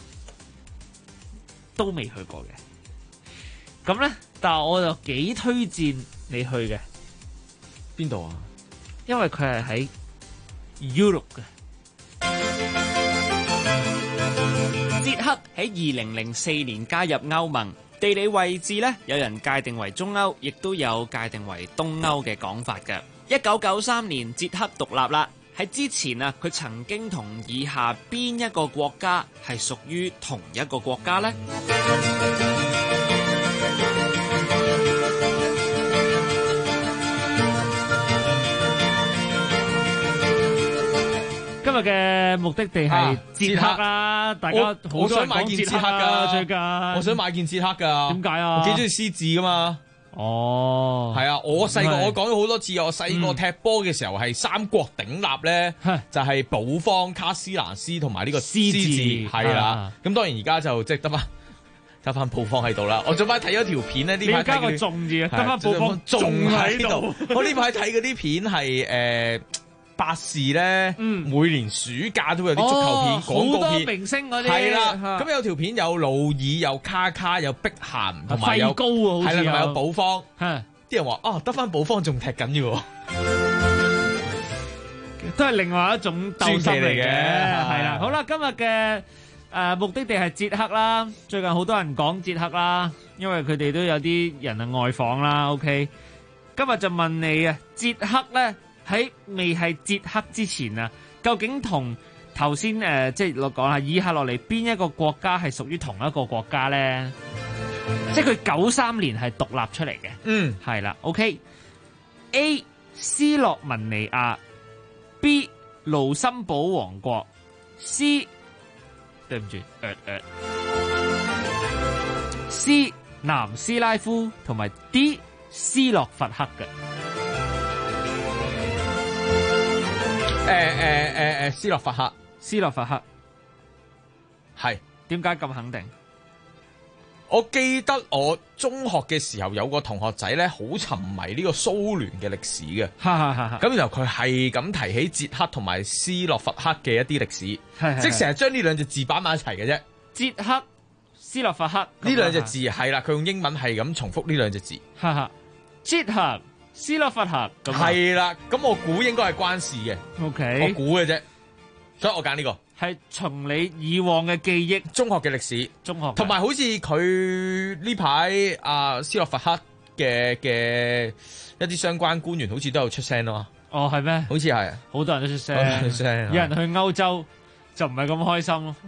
咁咧，但係我就幾推薦你去嘅。 邊度啊？ 因為佢係喺 Europe 嘅。 捷克喺2004年加入歐盟，地理位置呢，有人界定為中歐，亦都有界定為東歐嘅講法嘅。1993年捷克獨立啦，喺之前啊，佢曾經同以下邊一個國家係屬於同一個國家呢？ 今日嘅目的地係捷克啦，大家好想買件捷克噶，最近我想買件捷克噶。 點解啊？ 我幾中意獅字噶嘛。 哦， 係啊，我細個我講咗好多次，我細個踢波嘅時候係三國鼎立咧，就係保方、卡斯蘭斯同埋呢個獅字，係啦。咁當然而家就即係得翻保方喺度啦。我早排睇咗條片咧，呢排加個仲字啊，得翻保方仲喺度。 我呢排睇嗰啲片係百事咧，每年暑假都會有啲足球片、廣告片， 好多明星嗰啲係啦。咁有條片有魯爾、有卡卡、有碧咸，同埋有費高啊，好似係啦，同埋有保方。啲人話啊，得翻保方仲踢緊嘅喎， 都係另外一種鬥心嚟嘅。係啦，好啦，今日嘅目的地係捷克啦。最近好多人講捷克啦，因為佢哋都有啲人係外訪啦。OK，今日就問你啊，捷克咧。喺未係捷克之前啊，究竟同頭先即係我講下以下落嚟邊一個國家係屬於同一個國家咧？即係佢93年係獨立出嚟嘅，係啦。OK，A 斯洛文尼亞 ，B 盧森堡王國 ，C 對唔住，C 南斯拉夫同埋 D 斯洛伐克嘅。 斯洛伐克， 斯洛伐克係點解咁肯定？ 我記得我中學嘅時候有個同學仔咧，好沉迷呢個蘇聯嘅歷史嘅。咁然後佢係咁提起捷克同埋斯洛伐克嘅一啲歷史，即係成日將呢兩隻字擺埋一齊嘅啫。 捷克、斯洛伐克呢兩隻字係啦，佢用英文係咁重複呢兩隻字。 捷克、斯洛伐克係啦，咁我估應該係關事嘅。 OK， 我估嘅啫，所以我揀呢個。 係從你以往嘅記憶， 中學嘅歷史， 中學同埋好似佢呢排斯洛伐克嘅一啲相關官員，好似都有出聲咯。 哦，係咩？ 好似係， 好多人都出聲。有人去歐洲就唔係咁開心咯。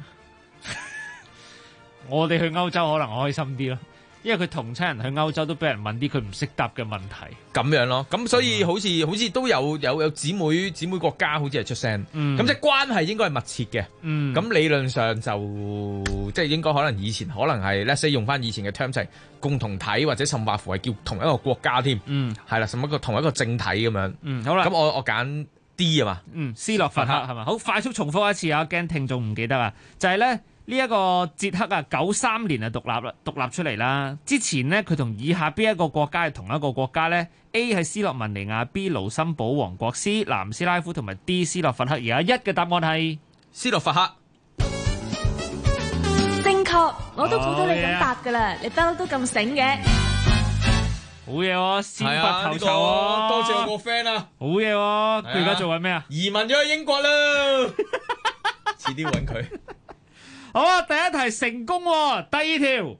我哋去歐洲可能開心啲咯。因為佢同親人去歐洲都俾人問啲佢唔識答嘅問題， 咁樣咯，咁所以好似都有姊妹國家好似係出聲，咁即係關係應該係密切嘅，咁理論上就即係應該可能以前可能係 let's say 用翻以前嘅 term 就係共同體或者甚或乎係叫同一個國家添，係啦，同一個政體咁樣， 好啦， 咁我揀 D 啊嘛， 斯洛伐克係嘛，好快速重複一次啊，驚聽眾唔記得啊，就係咧。呢一個捷克啊，93年啊獨立出嚟啦。之前呢，佢同以下邊一個國家係同一個國家呢？ A 係斯洛文尼亞 ，B 盧森堡王國，C 南斯拉夫同埋 D 斯洛伐克。而家一嘅答案係斯洛伐克。 正確，我都估到你咁答㗎啦，你不嬲都咁醒嘅。 好嘢喎，先拔頭籌喎， 多謝我個 friend 啊！ 好嘢喎，佢而家做緊咩啊？ 移民咗去英國啦，遲啲揾佢。 好啊，第一題成功喎，第二條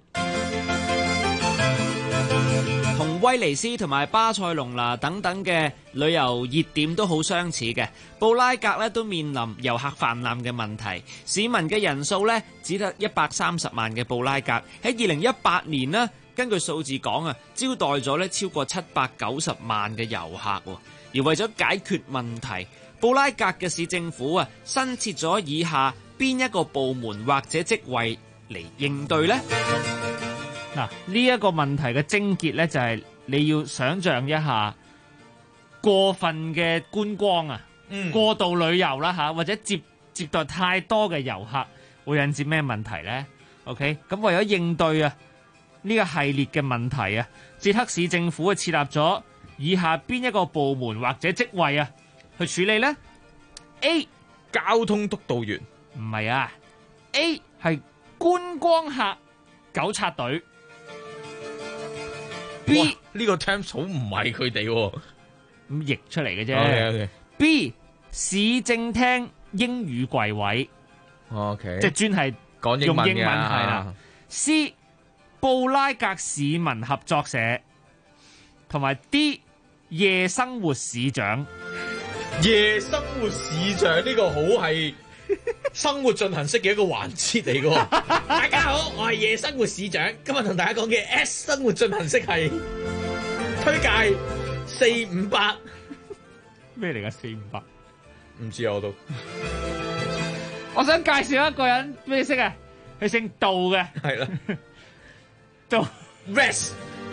同威尼斯同埋巴塞隆拿等等嘅旅遊熱點都好相似嘅，布拉格咧都面臨遊客泛濫嘅問題，市民嘅人數咧只得130萬嘅布拉格喺2018年呢，根據數字講啊，招待咗咧超過790萬嘅遊客，而為咗解決問題，布拉格嘅市政府啊新設咗以下邊一個部門或者職位嚟應對呢？ 嗱，呢一個問題嘅症結呢，就係你要想像一下過分嘅觀光啊，過度旅遊啦嚇，或者接待太多嘅遊客，會引致咩問題呢？ OK， 咁為咗應對啊呢個系列嘅問題啊，捷克市政府設立咗以下邊一個部門或者職位啊去處理呢？ A 交通督導員。 唔係啊 ，A 係觀光客糾察隊。B 呢個 term 好唔係佢哋喎， 咁譯出嚟嘅啫。 Okay. B 市政廳英語櫃位。 OK， 即係專係講用英文係啊啦。C 布拉格市民合作社，同埋 D 夜生活市長。 夜生活市長呢個好係生活進行式嘅一個環節嚟嘅。大家好，我係夜生活市長，今日同大家講嘅 S 生活進行式係推介458。 咩嚟㗎458？ 唔知啊，我都。 我想介紹一個人俾你識啊，佢姓杜嘅。係啦，杜 Rest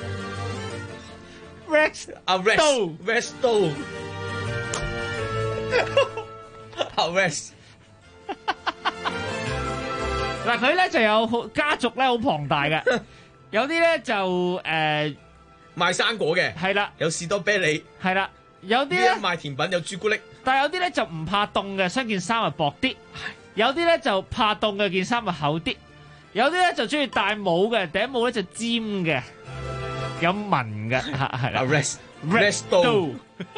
杜 Rest 嗱，佢咧就有家族咧好龐大嘅，有啲咧就賣生果嘅， 係啦， 有士多啤梨， 係啦，有啲咧賣甜品，有朱古力， 但係有啲咧就唔怕凍嘅，想件衫啊薄啲；有啲咧就怕凍嘅，件衫啊厚啲；有啲咧就中意戴帽嘅，頂帽咧就尖嘅，有紋嘅，係啦。 Rest 杜。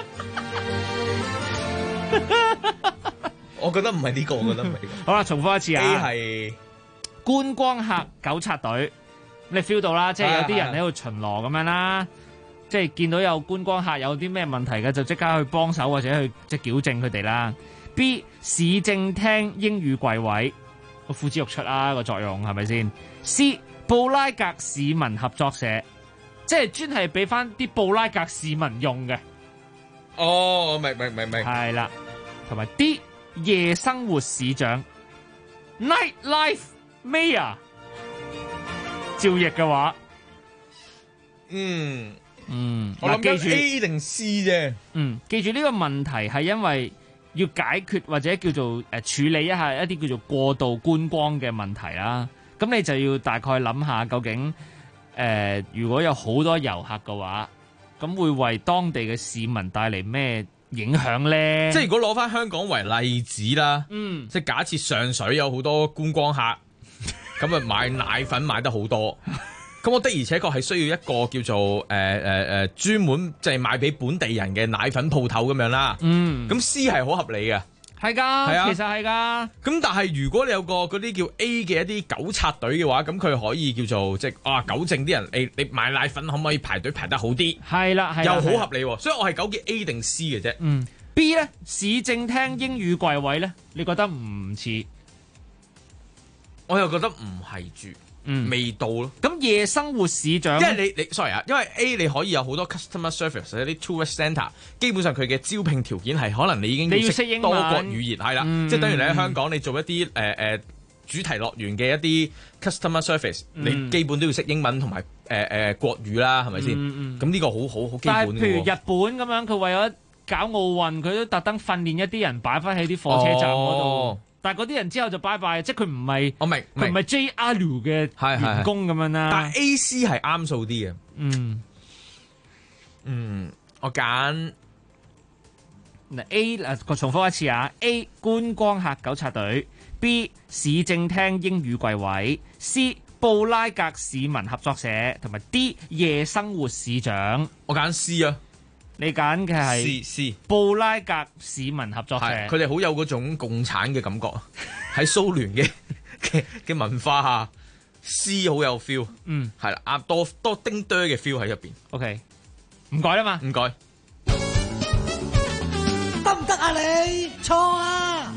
我覺得唔係呢個，我覺得唔係呢個。 好啦，重複一次啊。 A 係觀光客糾察隊，你 feel 到啦，即係有啲人喺度巡邏咁樣啦，即係見到有觀光客有啲咩問題嘅，就即刻去幫手或者去即係矯正佢哋啦。B 市政廳英語櫃位，個呼之欲出啦個作用係咪先？ C 布拉格市民合作社，即係專係俾翻啲布拉格市民用嘅。 哦，明， 係啦，同埋 D 夜生活市長 Night Life Mayor， 照譯嘅話， 我諗記住 A 定 C 啫。 記住呢個問題係因為要解決或者叫做處理一下一啲叫做過度觀光嘅問題啦。 咁你就要大概諗下究竟如果有好多遊客嘅話，咁會為當地嘅市民帶嚟咩影響咧？ 即係如果攞翻香港為例子啦，即係假設上水有好多觀光客，咁啊買奶粉買得好多，咁我的而且確係需要一個叫做專門即係賣俾本地人嘅奶粉鋪頭咁樣啦。咁 C 係好合理嘅。 係㗎，其實係㗎。 咁但係如果你有個嗰啲叫 A 嘅一啲糾察隊嘅話，咁佢可以叫做即係糾正啲人，你買奶粉可唔可以排隊排得好啲？ 係啦， 又好合理喎。所以我係糾結 A 定 C 嘅啫。 B 咧，市政廳英語櫃位咧，你覺得唔似？ 我又覺得唔係住。未到咯。 咁夜生活市長， 因為你 sorry 啊，因為 A 你可以有好多 customer service 一啲 tourist centre， 基本上佢嘅招聘條件係可能你已經要識多國語言係啦，即係等於你喺香港你做一啲主題樂園嘅一啲 customer service，你基本都要識英文同埋國語啦，係咪先？咁呢個好基本嘅。 但係譬如日本咁樣，佢為咗搞奧運，佢都特登訓練一啲人擺翻喺啲火車站嗰度。但係嗰啲人之後就拜拜，即係佢唔係， 我明， 佢唔係 JR 嘅員工咁樣啦。 但係 AC 係啱數啲嘅。我揀嗱 A 嗱，重複一次啊 ，A 觀光客糾察隊 ，B 市政廳英語櫃位 ，C 布拉格市民合作社，同埋 D 夜生活市長。 我揀 C 啊。 你揀嘅係 C 布拉格市民合作社， 佢哋好有嗰種共產嘅感覺啊！喺蘇聯嘅文化下 ，C 好有 feel， 係啦，多丁多嘅 feel 喺入邊。 OK， 唔改啦嘛， 唔改， 得唔得啊你？錯啊！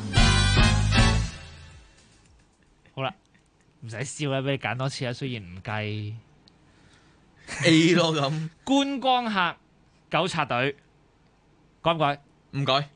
好啦，唔使笑啦，俾你揀多次啊，雖然唔計 A 咯咁， 觀光客。糾察隊改唔改？ 唔改。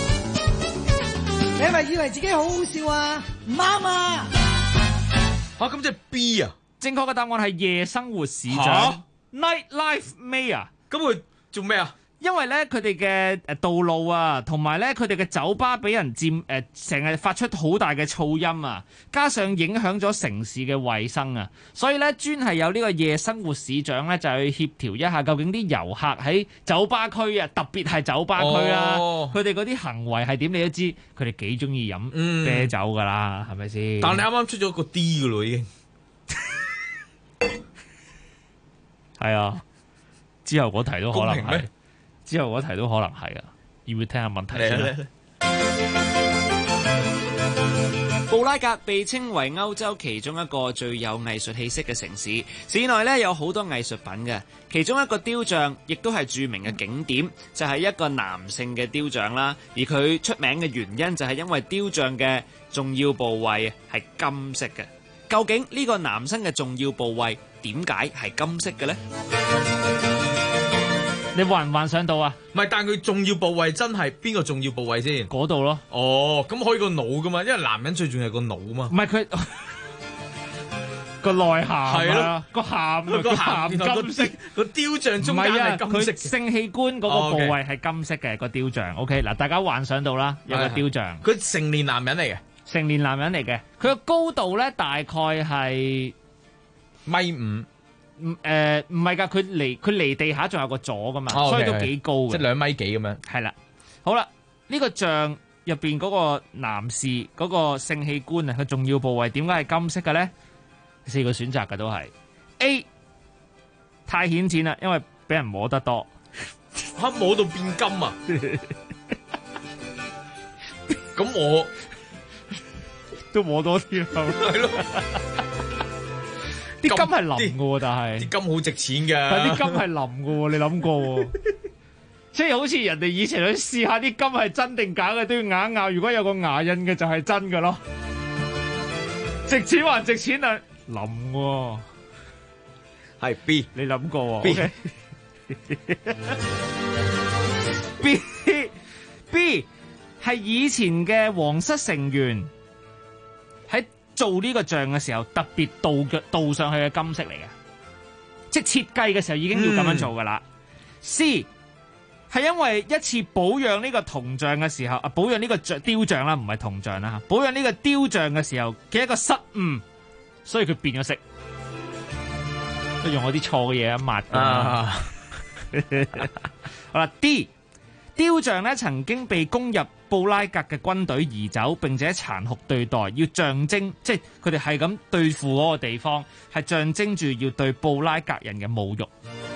你係咪以為自己好好笑啊？唔啱啊！ 咁即係 B 啊？ 正確嘅答案係夜生活市長 Nightlife Mayor。 咁佢做咩啊？ 因為咧佢哋嘅道路啊，同埋咧佢哋嘅酒吧俾人成日發出好大嘅噪音啊，加上影響咗城市嘅衛生啊，所以咧專係有呢個夜生活市長咧就去協調一下，究竟啲遊客喺酒吧區啊，特別係酒吧區啦，佢哋嗰啲行為係點？你都知佢哋幾中意飲啤酒噶啦，係咪先？ 但你啱啱出咗個 D 噶咯，已經係啊，之後嗰題都可能係。之後嗰題都可能係啊，要唔要聽下問題先？ 布拉格被稱為歐洲其中一個最有藝術氣息嘅城市，市內咧有好多藝術品嘅，其中一個雕像亦都係著名嘅景點，就係一個男性嘅雕像啦。而佢出名嘅原因就係因為雕像嘅重要部位係金色嘅。究竟呢個男生嘅重要部位點解係金色嘅呢？ 你幻唔幻想到啊？ 唔係，但係佢重要部位真係邊個重要部位先？ 嗰度咯。 咁可以個腦噶嘛？因為男人最重要係個腦嘛。 唔係佢個內涵係咯，個涵金色， 個雕像中間係金色。 佢性器官嗰個部位係金色嘅個雕像。OK， 嗱，大家幻想到啦，有個雕像。 佢成年男人嚟嘅， 成年男人嚟嘅。佢個高度咧大概係 1.5米。 唔係㗎，佢離地下仲有個座㗎嘛，所以都幾高嘅， 即係2米幾咁樣。 係啦，好啦，呢個像入邊嗰個男士嗰個性器官啊，佢重要部位點解係金色嘅咧？4個選擇嘅都係 A， 太顯淺啦，因為俾人摸得多， 摸到變金啊！咁我都摸多啲啦， 係咯。 啲金係腍嘅喎，但係啲金好值錢㗎。 但係啲金係腍嘅喎，你諗過喎？即係好似人哋以前去試下啲金係真定假嘅，都要咬一咬。如果有個牙印嘅就係真嘅咯。值錢還值錢啊！腍喎， 係 B， 你諗過喎 ？B 係以前嘅皇室成員喺做呢個像嘅時候特別鍍上去嘅金色嚟嘅，即係設計嘅時候已經要咁樣做噶啦。C 係因為一次保養呢個銅像嘅時候，保養呢個雕像啦，唔係銅像啦，保養呢個雕像嘅時候嘅一個失誤， 所以佢變咗色。都用我啲錯嘅嘢抹㗎。好啦 ，D 雕像咧曾經被攻入布拉格嘅軍隊移走，並且殘酷對待，要象徵即係佢哋係咁對付嗰個地方，係象徵住要對布拉格人嘅侮辱。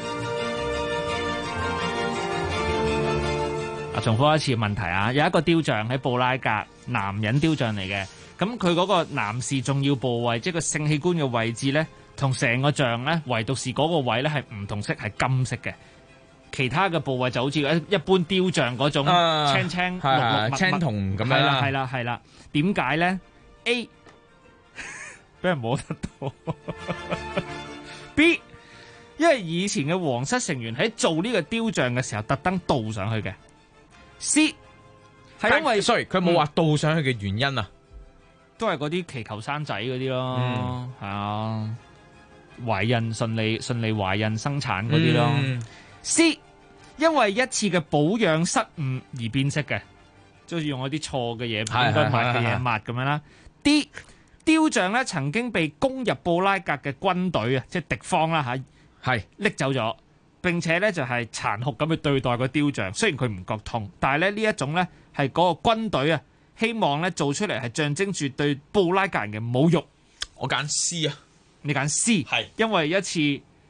重複一次問題啊！有一個雕像喺布拉格，男人雕像嚟嘅，咁佢嗰個男士重要部位，即係個性器官嘅位置咧，同成個像咧，唯獨是嗰個位咧係唔同色，係金色嘅。其他嘅部位就好似一般雕像嗰種青青綠綠青銅咁樣啦。 係啦。點解咧 ？A 俾人摸得到。B 因為以前嘅皇室成員喺做呢個雕像嘅時候，特登倒上去嘅。C 係因為 sorry，佢冇話倒上去嘅原因啊， 都係嗰啲祈求生仔嗰啲咯，係啊，懷孕順利懷孕生產嗰啲咯。C 因為一次嘅保養失誤而變色嘅，即係用嗰啲錯嘅嘢應該抹嘅嘢抹咁樣啦。D 雕像咧曾經被攻入布拉格嘅軍隊啊，即係敵方啦嚇，係拎走咗。並且咧就係殘酷咁去對待個雕像，雖然佢唔覺痛，但係咧呢一種咧係嗰個軍隊啊，希望咧做出嚟係象徵住對布拉格人嘅侮辱。 我揀 C 啊， 你揀 C 係因為一次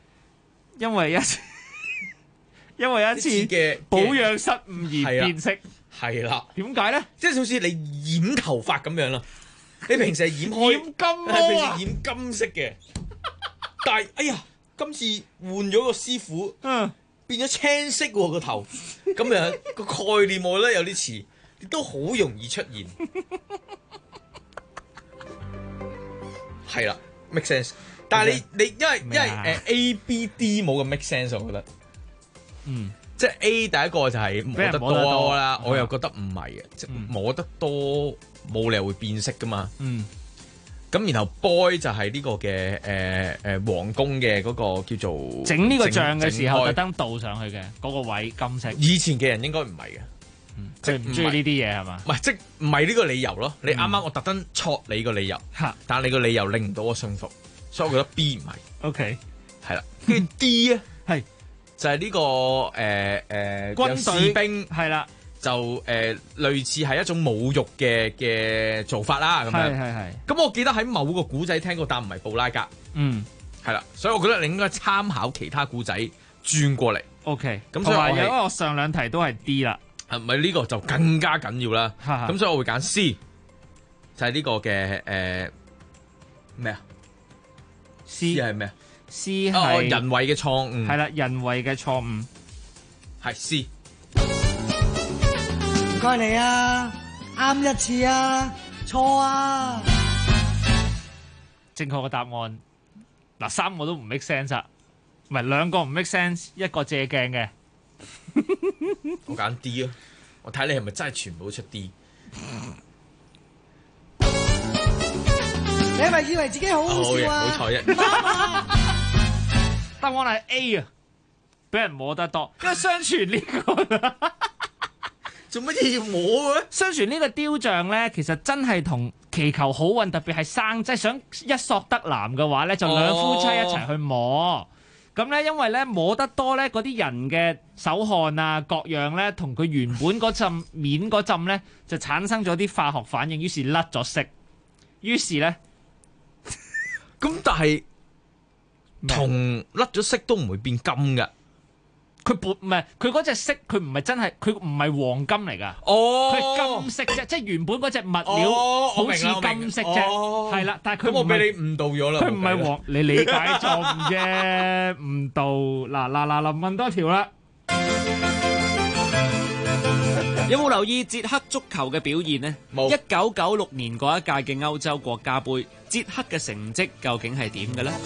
嘅保養失誤而變色， 係啦。 點解咧？ 即係好似你染頭髮咁樣啦，你平時係染開染金毛啊， 平時染金色嘅，但係哎呀。今次換咗個師傅，變咗青色喎個頭，咁樣個概念我覺得有啲似，亦都好容易出現，係啦 ，make sense。但係你因為A B D 冇咁 make sense，我覺得，即係 A 第一個就係摸得多啦，我又覺得唔係嘅，即係摸得多冇理由會變色噶嘛。咁然後 boy 就係呢個嘅皇宮嘅嗰個叫做整呢個像嘅時候特登倒上去嘅嗰個位金色。 以前嘅人應該唔係嘅， 即係唔中意呢啲嘢係嘛？ 唔係即唔係呢個理由咯。你啱啱我特登戳你個理由，但係你個理由令唔到我信服，所以我覺得 B 唔係。 OK， 係啦，跟住 D 咧係就係呢個軍隊士兵係啦。 就類似係一種侮辱嘅做法啦，咁樣。係。咁我記得喺某個古仔聽過，但唔係布拉格。係啦，所以我覺得你應該參考其他古仔轉過嚟。 OK。 咁所以因為我上兩題都係 D 啦， 係咪呢個就更加緊要啦？咁所以我會揀 C，就係呢個嘅咩啊 ？C 係咩啊 ？C 係人為嘅錯誤。 係啦，人為嘅錯誤係 C。 唔該你啊，啱一次啊，錯啊！ 正確嘅答案嗱，3個都唔 make sense 啊，唔係2個唔 make sense， 一個借鏡嘅。 我揀 D 啊，我睇你係咪真係全部都出 D？ 你係咪以為自己好好笑啊？ 好彩啫！ 答案係 A 啊，俾人摸得多，因為相傳呢個。 做乜嘢要摸嘅？ 相傳呢個雕像咧，其實真係同祈求好運，特別係生即係想一索得男嘅話咧，就兩夫妻一齊去摸。咁咧，因為咧摸得多咧，嗰啲人嘅手汗啊各樣咧，同佢原本嗰陣面嗰陣咧，就產生咗啲化學反應，於是甩咗色。於是咧， 咁但係同甩咗色都唔會變金㗎。 佢唔係佢嗰隻色，佢唔係真係，佢唔係黃金嚟㗎。佢係金色啫，即係原本嗰隻物料好似金色啫，係啦。但係佢咁我俾你誤導咗啦。 佢唔係黃，你理解錯誤啫，誤導。嗱，問多條啦。 有冇留意捷克足球嘅表現呢？冇。1996年嗰一屆嘅歐洲國家盃，捷克嘅成績究竟係點嘅咧？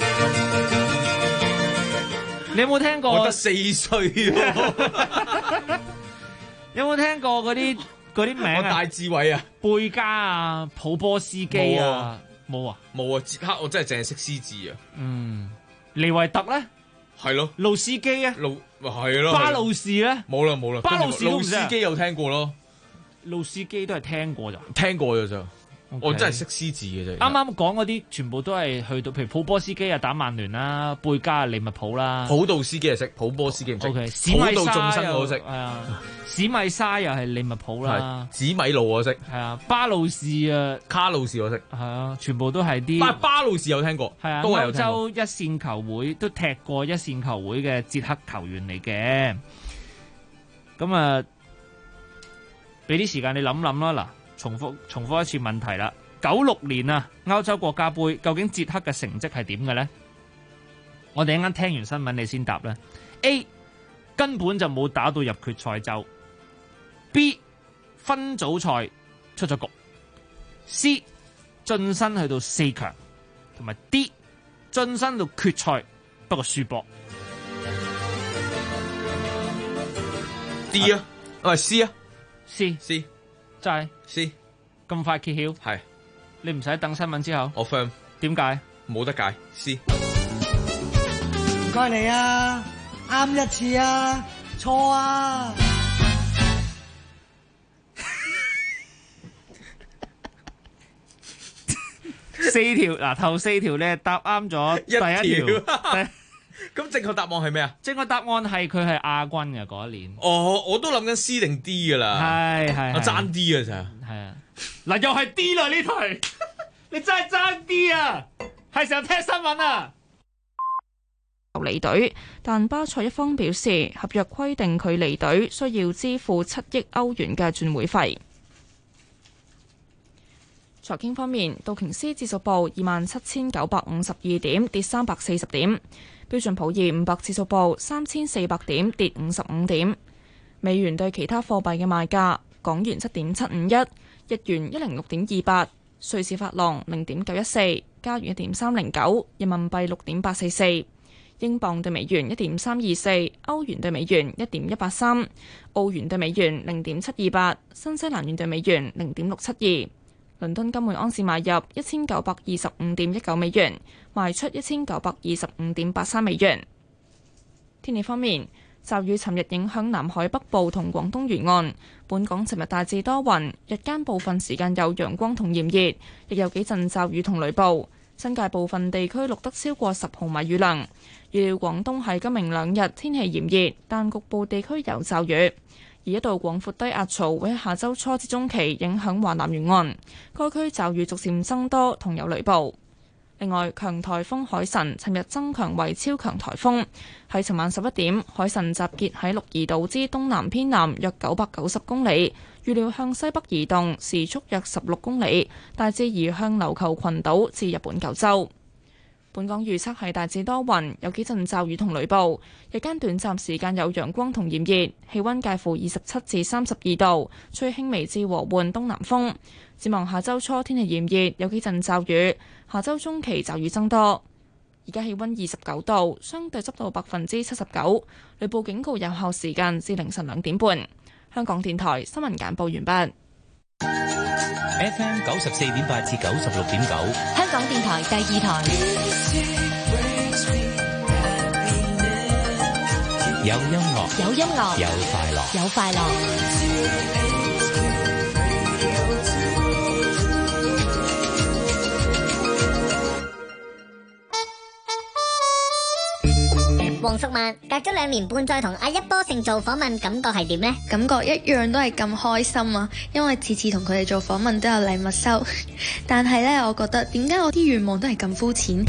你有冇聽過？ 我得4歲喎。 有冇聽過嗰啲名啊？ 我大智慧啊， 貝加啊，普波斯基啊，冇啊， 冇啊！捷克我真係淨係識獅字啊。 利維特咧， 係咯， 路斯基啊， 係咯， 巴路士咧， 冇啦， 巴路士都唔識。 路斯基有聽過咯， 路斯基都係聽過咋？ 聽過咋？ 我真係識獅字嘅啫。 啱啱講嗰啲全部都係去到，譬如普波斯基啊打曼聯啦，貝加啊利物浦啦， 普道司機係識，普波司機唔識。 OK， 史普米沙道眾生我都識。 係啊，史米沙又係利物浦啦， 紫米路我識。 係啊，巴路士啊， 卡路士我識。 係啊，全部都係啲。 巴路士有聽過， 係啊， 都係有歐聽過。 洲一線球會都踢過一線球會嘅捷克球員嚟嘅。咁啊，俾啲時間你諗諗啦。嗱，重複一次問題啦。96年啊，歐洲國家杯究竟捷克嘅成績係點嘅呢？我哋一陣聽完新聞你先答啦。A 根本就冇打到入決賽周。B 分組賽出咗局。C 晉身去到4強，同埋 D 晉身到決賽，不過輸波。 D 啊，喂 C 啊 ，C 就係 C， 咁快揭曉係。 你唔使等新聞之後， 我 firm。 點解？ 冇得解。C。 唔該你啊，啱一次啊，錯啊。 頭4條咧答啱咗第一條。 咁正確答案係咩啊？ 正確答案係佢係亞軍嘅嗰一年。 哦，我都諗緊 C 定 D 噶啦。 係我爭 D 啊，咋？ 係啊。嗱，又係 D 啦呢題，你真係爭 D 啊！係時候聽新聞啊！ 離隊，但巴塞一方表示合約規定佢離隊需要支付7億歐元嘅轉會費。財經方面，道瓊斯指數報27,952點，跌340點；標準普爾500指數報3,400點，跌55點。美元對其他貨幣嘅賣價：港元7.751，日元106.28，瑞士法郎0.914，加元1.309，人民幣6.844，英鎊對美元1.324，歐元對美元1.183，澳元對美元0.728，新西蘭元對美元0.672。倫敦金每盎司買入1925.19美元，賣出1925.83美元。天氣方面，驟雨尋日影響南海北部同廣東沿岸，本港尋日大致多雲，日間部分時間有陽光同炎熱，亦有幾陣驟雨同雷暴。新界部分地區錄得超過10毫米雨量。預料廣東喺今明兩日天氣炎熱，但局部地區有驟雨。而一道廣闊低壓槽會喺下周初至中期影響華南沿岸，該區驟雨逐漸增多同有雷暴。另外，強颱風海神尋日增強為超強颱風，喺尋晚11點，海神集結喺鹿兒島之東南偏南約990公里，預料向西北移動，時速約16公里，大致移向琉球群島至日本九州。本港預測係大致多雲，有幾陣驟雨同雷暴，日間短暫時間有陽光同炎熱，氣溫介乎27至32度，吹輕微至和緩東南風。展望下周初天氣炎熱，有幾陣驟雨，下周中期驟雨增多。而家氣溫29度，相對濕度79%，雷暴警告有效時間至凌晨2點半。香港電台新聞簡報完畢。 FM 94.8至96.9， 香港電台第2台。 有音樂， 有音樂， 有快樂， 有快樂。 黃淑曼隔咗2年半再同阿一波盛做訪問，感覺係點呢？ 感覺一樣都係咁開心啊！因為次次同佢哋做訪問都有禮物收，但係呢，我覺得點解我啲願望都係咁膚淺？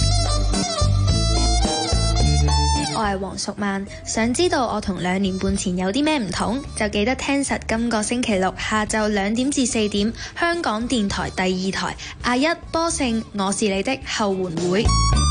我係黃淑曼，想知道我同2年半前有啲咩唔同，就記得聽實今個星期六下晝2點至4點，香港電台第2台阿一波盛我是你的後援會。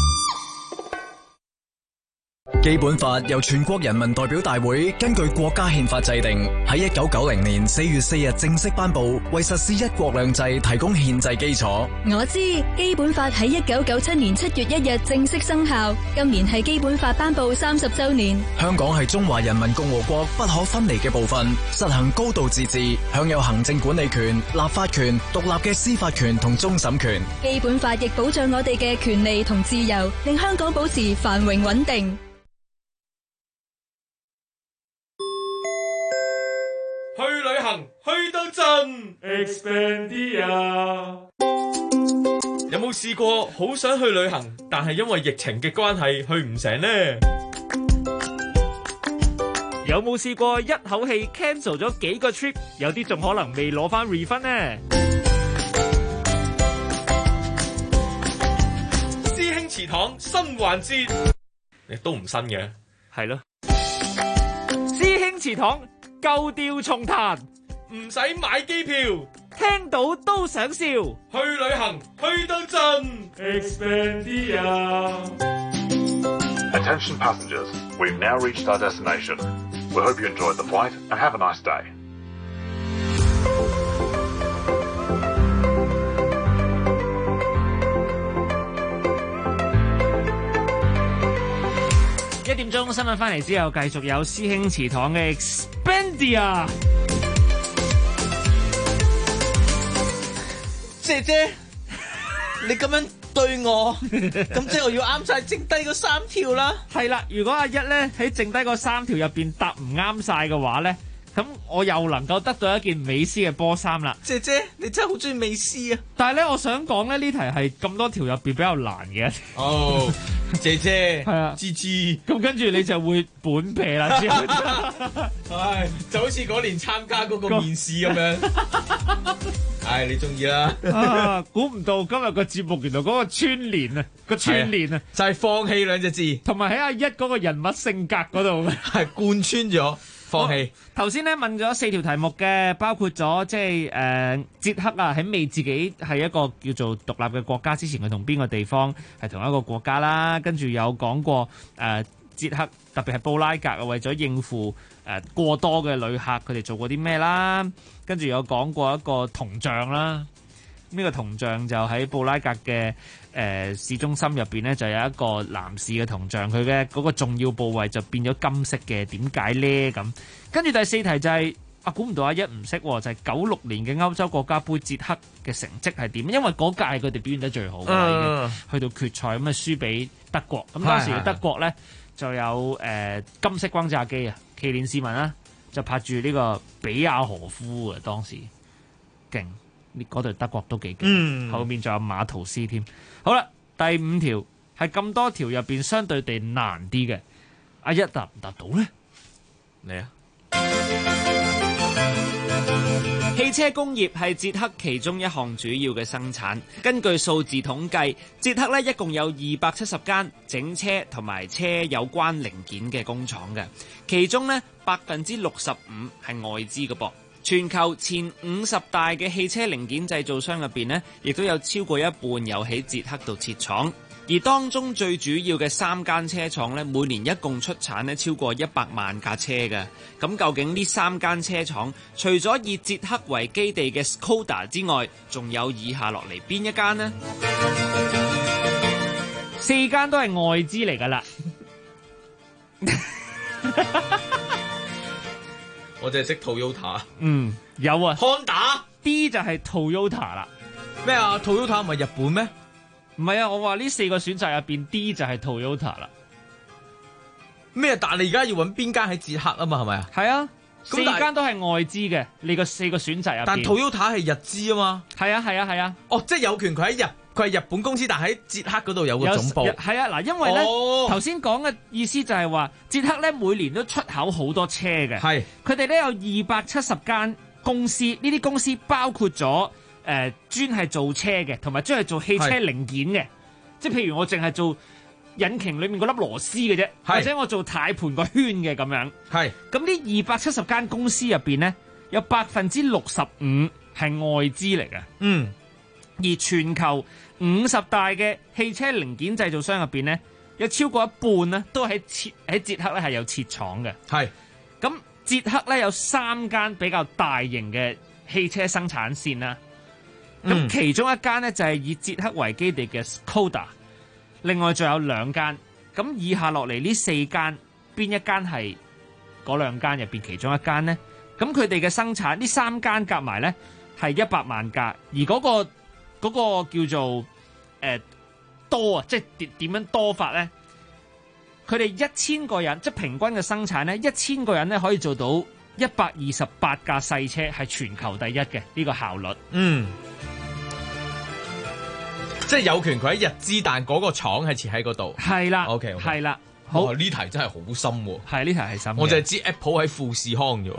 基本法由全國人民代表大會根據國家憲法制定，喺1990年4月4日正式頒布，為實施一國兩制提供憲制基礎。 我知基本法喺1997年7月1日正式生效，今年係基本法頒布30週年。 香港係中華人民共和國不可分離嘅部分，實行高度自治，享有行政管理權、立法權、獨立嘅司法權同終審權。 基本法亦保障我哋嘅權利同自由，令香港保持繁榮穩定。 去旅行去到盡 Expedia。 有冇試過好想去旅行，但係因為疫情嘅關係去唔成呢？ 有冇試過一口氣 cancel 咗幾個 trip， 有啲仲可能未攞翻 refund 呢？ 師兄祠堂新環節，亦都唔新嘅， 係咯。師兄祠堂舊調重彈， 唔使買機票， 聽到都想笑。 去旅行去到盡 Expedia。 Attention passengers, we've now reached our destination. We hope you enjoyed the flight and have a nice day. 1點鐘新聞翻嚟之後，繼續有師兄祠堂嘅 Expedia。 姐姐，你咁樣對我，咁即係我要啱晒剩低嗰3條啦。 係啦，如果阿一咧喺剩低嗰3條入邊答唔啱晒嘅話咧，咁我又能夠得到一件美斯嘅波衫啦。 姐姐，你真係好中意美斯啊！ 但係咧，我想講咧，呢題係咁多條入邊比較難嘅。 哦，姐姐， 係啊， 芝芝， 咁跟住你就會本皮啦，之後唉，就好似嗰年參加嗰個面試咁樣。唉，你中意啦。 啊，估唔到今日個節目原來嗰個串聯啊，個串聯啊， 就係放棄2隻字， 同埋喺阿一嗰個人物性格嗰度係貫穿咗放棄。 頭先咧問咗4條題目嘅，包括咗即係捷克啊，喺未自己係一個叫做獨立嘅國家之前，佢同邊個地方係同一個國家啦。跟住有講過捷克特別係布拉格啊，為咗應付過多嘅旅客，佢哋做過啲咩啦？跟住有講過一個銅像啦，呢個銅像就喺布拉格嘅市中心入邊咧，就有一個男士嘅銅像，佢嘅嗰個重要部位就變咗金色嘅，點解咧？咁跟住第4題就係估唔到阿一唔識喎，就係96年嘅歐洲國家杯捷克嘅成績係點？因為嗰屆係佢哋表現得最好嘅，已經去到決賽咁啊，輸俾德國。咁當時嘅德國咧就有金色轟炸機啊，奇連士文啦。就拍住呢個比亞何夫啊，當時勁，嗰隊德國都幾勁，後面仲有馬圖斯添。好啦，第5條係咁多條入邊相對地難啲嘅，阿一答唔答到呢？ 嚟啊！ 汽車工業係捷克其中一項主要嘅生產。根據數字統計，捷克咧一共有270間整車同埋車有關零件嘅工廠嘅，其中咧65%係外資嘅噃。全球前50大嘅汽車零件製造商入邊咧，亦都有超過一半有喺捷克度設廠。而當中最主要嘅3間車廠咧，每年一共出產咧超過100萬架車嘅。咁究竟呢3間車廠，除咗以捷克為基地嘅 Skoda 之外，仲有以下落嚟邊一間呢 ？4間都係外資嚟㗎啦。 我淨係識 Toyota。 有啊。 Honda D 就係 Toyota 啦。 咩啊 ？Toyota 唔係日本咩？ 唔係啊，我話呢4個選擇入邊 D 就係 Toyota 啦。 咩？但係你而家要揾邊間喺捷克啊嘛？係咪啊？ 係啊，4間都係外資嘅。你個4個選擇入邊， 但 Toyota 係日資啊嘛。 係啊，係啊，係啊。 哦，即係有權佢係日本公司，但喺捷克嗰度有個總部。 係啊，嗱，因為咧頭先講嘅意思就係話，捷克咧每年都出口好多車嘅。係，佢哋咧有270間公司，呢啲公司包括咗。專係做車嘅，同埋專係做汽車零件嘅，即係譬如我淨係做引擎裏面嗰粒螺絲嘅啫，或者我做軚盤個圈嘅咁樣。係，咁呢270間公司入邊咧，有65%係外資嚟嘅。而全球50大嘅汽車零件製造商入邊咧，有超過一半咧都喺捷克咧係有設廠嘅。係，咁捷克咧有3間比較大型嘅汽車生產線啦。咁其中一間咧就係以捷克為基地嘅 Skoda， 另外仲有2間。咁以下落嚟呢4間，邊一間係嗰2間入邊其中一間呢？咁佢哋嘅生產呢3間夾埋咧係100萬架，而嗰個叫做多啊，即係點樣多法咧？佢哋1000個人，即係平均嘅生產咧，1000個人咧可以做到128架細車，係全球第一嘅呢個效率。 即係有權佢喺日資，但嗰個廠係設喺嗰度。 係啦 ，OK， 係啦。好， 呢題真係好深喎。 係呢題係深嘅。 我就係知 Apple 喺富士康啫喎。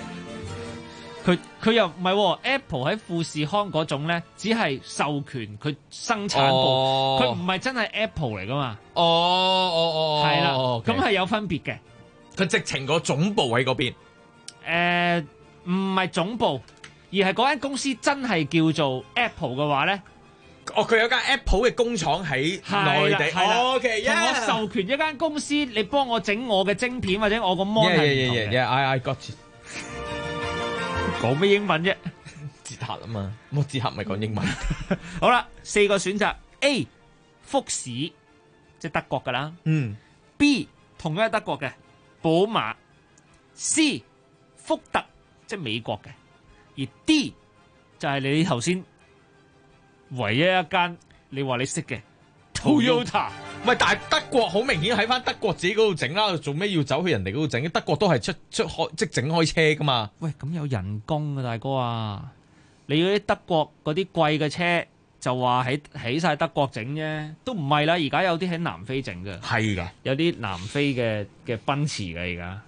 佢又唔係喎 ，Apple 喺富士康嗰種咧，只係授權佢生產部，佢唔係真係 Apple 嚟噶嘛。係啦，咁係有分別嘅。 佢直情個總部喺嗰邊。 唔係總部，而係嗰間公司真係叫做 Apple 嘅話咧。 佢有間 Apple 嘅工廠喺內地。OK， 同我授權一間公司，你幫我整我嘅晶片或者我個 mon 係唔同嘅。 I got you。 講咩英文啫？ 捷克啊嘛，我捷克咪講英文。 好啦，4個選擇 A 福士，即係德國噶啦。B 同樣係德國嘅寶馬。C 福特，即係美國嘅。而 D 就係你頭先唯一一間你話你識嘅 Toyota。 喂，但係德國好明顯喺翻德國自己嗰度整啦，做咩要走去人哋嗰度整？德國都係出開即整開車噶嘛。 喂，咁有人工啊，大哥啊！你嗰啲德國嗰啲貴嘅車就話起晒德國整啫，都唔係啦。而家有啲喺南非整嘅， 係㗎， 有啲南非嘅奔馳嘅而家。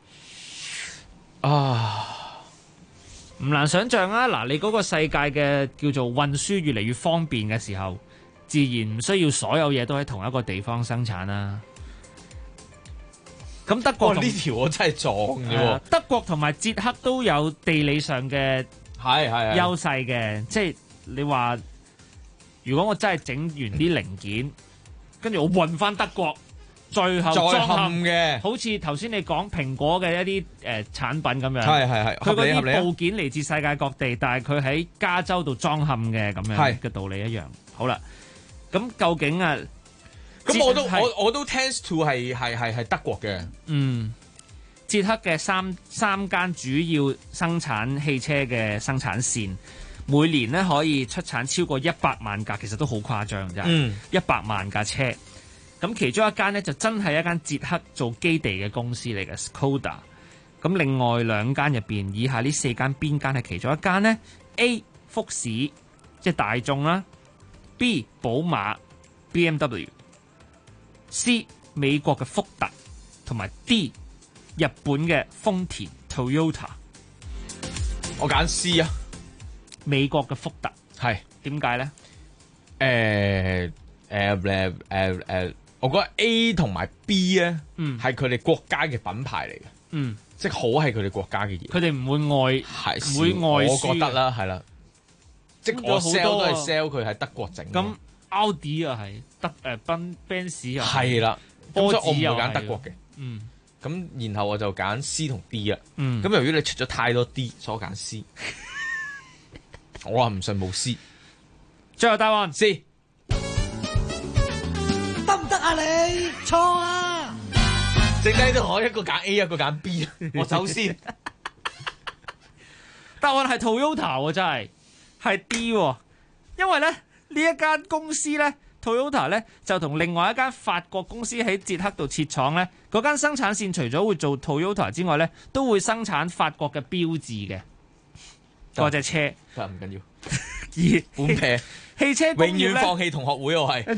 唔難想像啊！嗱，你嗰個世界嘅叫做運輸越嚟越方便嘅時候，自然唔需要所有嘢都喺同一個地方生產啦。咁德國呢條我真係撞嘅喎。 德國同埋捷克都有地理上嘅優勢嘅，即係你話，如果我真係整完啲零件，跟住我運翻德國，最後裝嵌嘅，好似頭先你講蘋果嘅一啲產品咁樣， 係佢嗰啲部件嚟自世界各地，但係佢喺加州度裝嵌嘅咁樣嘅道理一樣。好啦，咁究竟啊？ 咁我都 tends to 係德國嘅。 捷克嘅三間主要生產汽車嘅生產線，每年咧可以出產超過100萬架，其實都好誇張啫。100萬架車。咁其中一間咧就真係一間捷克做基地嘅公司嚟嘅 Skoda。咁另外兩間入邊，以下呢4間邊間係其中一間呢？ A 福士，即係大眾啦。B 寶馬 BMW。C 美國嘅福特，同埋 D 日本嘅豐田 Toyota。 我揀 C 啊， 美國嘅福特係點解咧？ 我覺得 A 同埋 B 咧，係佢哋國家嘅品牌嚟嘅，即係好係佢哋國家嘅嘢。 佢哋唔會外輸， 我覺得啦，係啦，即係我 sell 都係 sell 佢喺德國整。 咁奧迪又係Benz 又係啦， 波所以我唔會子又揀德國嘅。咁然後我就揀 C 同 D 啊。咁由於你出咗太多 D，所以我揀 C。我話唔信冇 C。 最後答案 C。 得唔得啊你？錯啊！ 剩低都可以一個揀 A， 一個揀 B。我走先。 答案係 Toyota 喎，真係 D 喎，因為咧呢一間公司咧 Toyota 咧就同另外一間法國公司喺捷克度設廠咧，嗰間生產線除咗會做 Toyota 之外咧，都會生產法國嘅標誌嘅嗰隻車。 得唔緊要。 而本撇汽車工業永遠放棄同學會，我係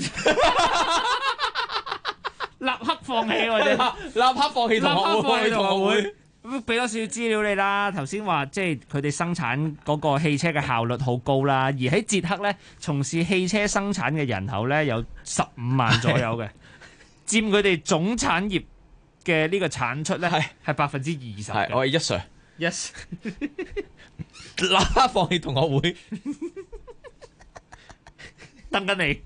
立刻放棄我哋， 立刻放棄同學會。 俾多少資料你啦。頭先話即係佢哋生產嗰個汽車嘅效率好高啦，而喺捷克咧從事汽車生產嘅人口咧有15萬左右嘅，佔佢哋總產業嘅呢個產出咧係20%。係我係一 Sir。 Yes。 立刻放棄同學會， 等緊你。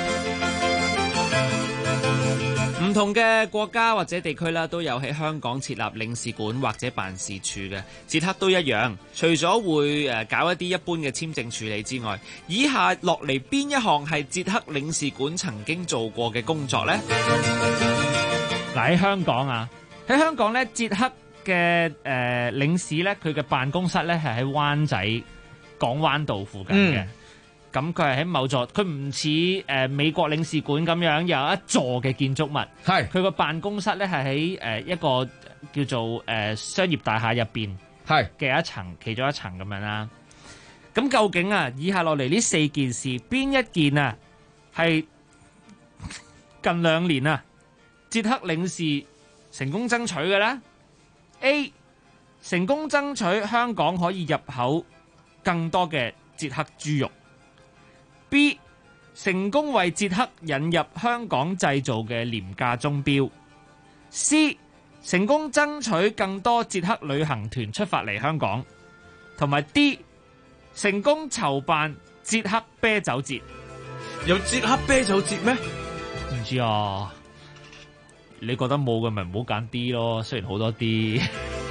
唔同嘅國家或者地區啦，都有喺香港設立領事館或者辦事處嘅。捷克都一樣，除咗會搞一啲一般嘅簽證處理之外，以下落嚟邊一項係捷克領事館曾經做過嘅工作呢？嗱，喺香港啊，喺香港咧，捷克嘅領事咧，佢嘅辦公室咧係喺灣仔港灣道附近嘅。咁佢係喺某座，佢唔似美國領事館咁樣有一座嘅建築物。係佢個辦公室咧係喺一個叫做商業大廈入邊嘅一層，其中一層咁樣啦。咁究竟啊，以下落嚟呢4件事，邊一件啊係近2年啊，捷克領事成功爭取嘅呢？ A. 成功爭取香港可以入口更多嘅捷克豬肉。B. 成功為捷克引入香港製造嘅廉價鐘錶。C. 成功爭取更多捷克旅行團出發嚟香港。同埋 D. 成功籌辦捷克啤酒節。 有捷克啤酒節咩？ 唔知啊，你覺得冇嘅咪唔好揀 D 咯，雖然好多 D。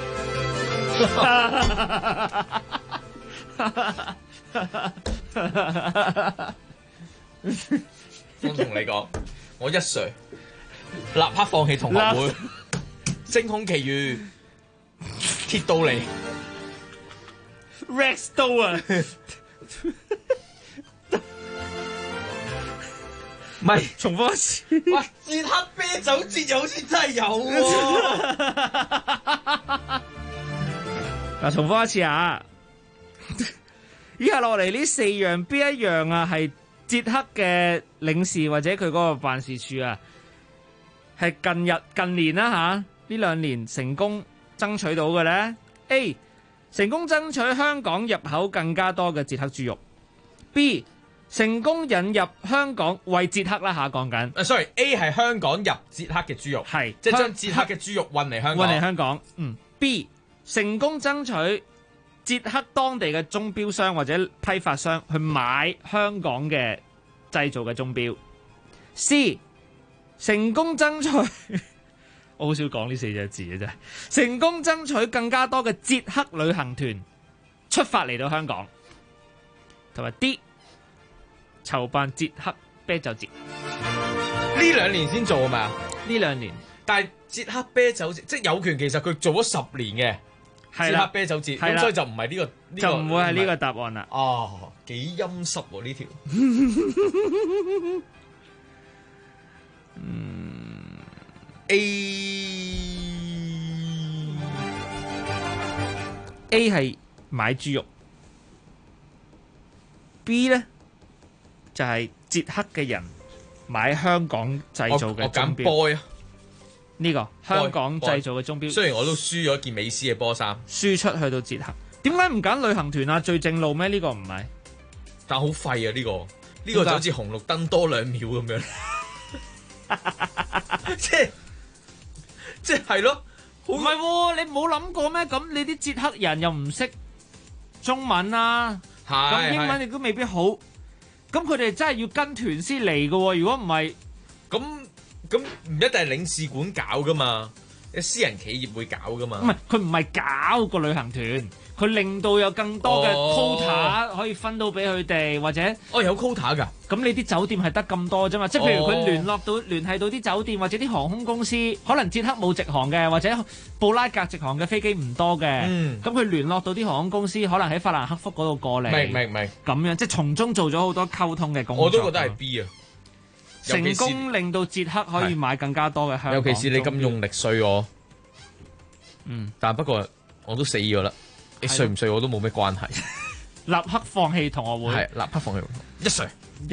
我同你講，我1歲立刻放棄同學會，星空奇遇，鐵道嚟 Rex 刀啊！ 唔係， 重複一次。 哇！捷克啤酒節又好似真係有喎。 嗱，重複一次啊！以下落嚟呢4樣，邊一樣啊係捷克嘅領事或者佢嗰個辦事處啊，係近年啦嚇，呢2年成功爭取到嘅咧 ？A. 成功爭取香港入口更加多嘅捷克豬肉。B. 成功引入香港為捷克啦嚇，講緊。 sorry，A 係香港入捷克嘅豬肉， 係即係將捷克嘅豬肉運嚟香港。 運嚟香港。B. 成功爭取捷克當地嘅鐘錶商或者批發商去買香港嘅製造嘅鐘錶。C. 成功爭取我好少講呢4隻字嘅啫。成功爭取更加多嘅捷克旅行團出發嚟到香港。同埋 D. 籌辦捷克啤酒節。 呢2年先做啊嘛？ 呢2年， 但係捷克啤酒節即係有權，其實佢做咗10年嘅。捷克啤酒節，咁所以就唔係呢個， 就唔會係呢個答案啦。 哦，幾陰濕喎呢條。 A 係買豬肉。B 咧就係捷克嘅人買香港製造嘅鐘錶。 我揀 boy 啊。 呢個香港製造嘅鐘錶， 雖然我都輸咗件美斯嘅波衫， 輸出去到捷克，點解唔揀旅行團啊？最正路咩？呢個唔係， 但好廢啊！呢個就好似紅綠燈多2秒咁樣，即係咯， 唔係喎，你冇諗過咩？咁你啲捷克人又唔識中文啊，咁英文亦都未必好，咁佢哋真係要跟團先嚟嘅喎。如果唔係， 咁唔一定係領事館搞噶嘛，有私人企業會搞噶嘛。 唔係，佢唔係搞個旅行團，佢令到有更多嘅 quota 可以分到俾佢哋，或者有 quota 㗎。 咁你啲酒店係得咁多啫嘛，即係譬如佢聯繫到啲酒店或者啲航空公司，可能捷克冇直航嘅，或者布拉格直航嘅飛機唔多嘅，咁佢聯絡到啲航空公司，可能喺法蘭克福嗰度過嚟。 明。 咁樣即係從中做咗好多溝通嘅工作。 我都覺得係 B 啊。 成功令到捷克可以買更加多嘅香港， 尤其是你咁用力碎我，但不過我都死咗啦，你碎唔碎我都冇咩關係。 立刻放棄同學會， 係立刻放棄，1歲。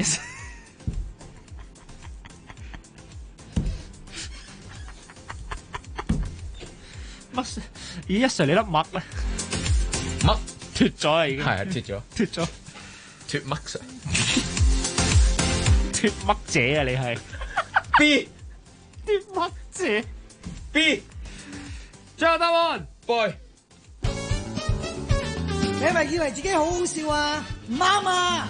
乜？咦，1歲你粒麥咧？ 麥脫咗啊，已經係脫咗脫麥水。 脫乜姐啊！你係 B 脫乜姐 B 最後答案 boy， 你係咪以為自己好好笑啊？唔啱啊！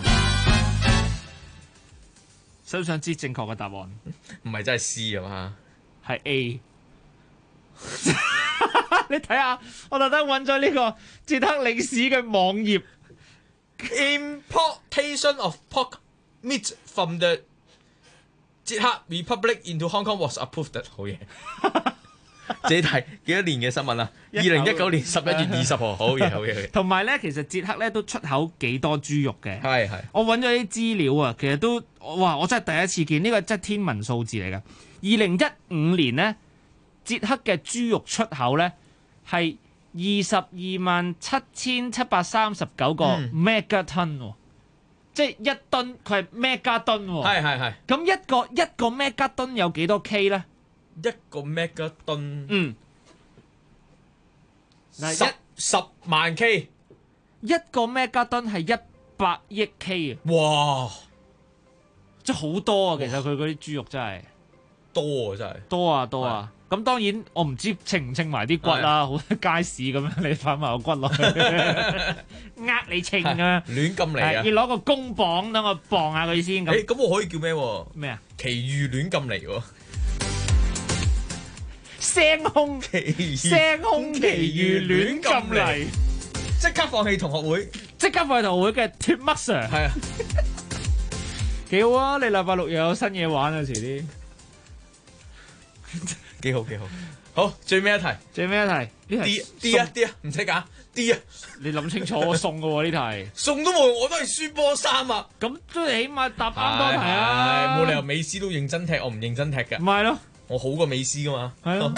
想唔想知正確嘅答案？ 唔係真係 C 啊嘛， 係 A。你睇下，我特登揾咗呢個捷克領事嘅網頁 ，Importation of pork meat from the 捷克 Republic into Hong Kong was approved。好嘢，自己睇幾多年嘅新聞啊？2019年11月20號，好嘢。 同埋咧，其實捷克咧都出口幾多豬肉嘅。 係。 我揾咗啲資料啊，其實都哇，我真係第一次見呢個真係天文數字嚟㗎。2015年咧，捷克嘅豬肉出口咧係227739個 megaton 喎。 即係1噸，佢係 mega 噸喎。 係。 咁一個 mega 噸有幾多 K 咧？ 一個 mega 噸， 嗱 10萬 K， 一個 mega 噸係100億 K 啊！ 哇， 真係好多啊！其實佢嗰啲豬肉真係多啊，真係多啊！咁當然我唔知稱唔稱埋啲骨啦，好多街市咁樣你擺埋個骨落去，你稱啊， 亂咁嚟啊！ 要攞個公磅等我磅下佢先咁。 咁我可以叫咩？ 咩啊？ 奇遇亂咁嚟喎！ 聲空奇遇亂咁嚟， 即刻放棄同學會， 嘅脱乜 Sir 係啊， 幾好啊！你禮拜六又有新嘢玩啊，遲啲幾好。好，最尾一題， 呢題 D 啊，唔使揀 D 啊， 你諗清楚我送嘅喎呢題， 送都冇用，我都係輸波3啊， 咁都起碼答啱多題啊， 冇理由美斯都認真踢，我唔認真踢㗎， 唔係咯。 我好過美斯噶嘛？係咯。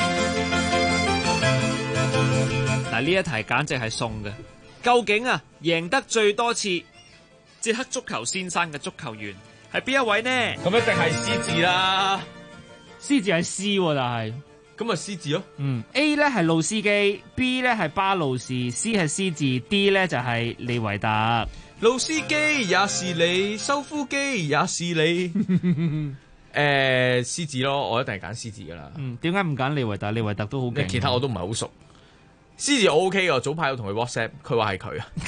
嗱，呢一題簡直係送嘅。究竟啊，贏得最多次捷克足球先生嘅足球員係邊一位呢？ 咁一定係 C 字啦。 C 字係 C 喎，但係咁啊 C 字咯。 A 咧係路斯基 ，B 咧係巴路士 ，C 係 C 字 ，D 咧就係利維特。 路斯基也是你，修夫基也是你。獅子咯，我一定係揀獅子噶啦。 點解唔揀利維特？利維特都好勁， 其他我都唔係好熟。獅子我 OK 噶，早排有同佢 WhatsApp，佢話係佢啊。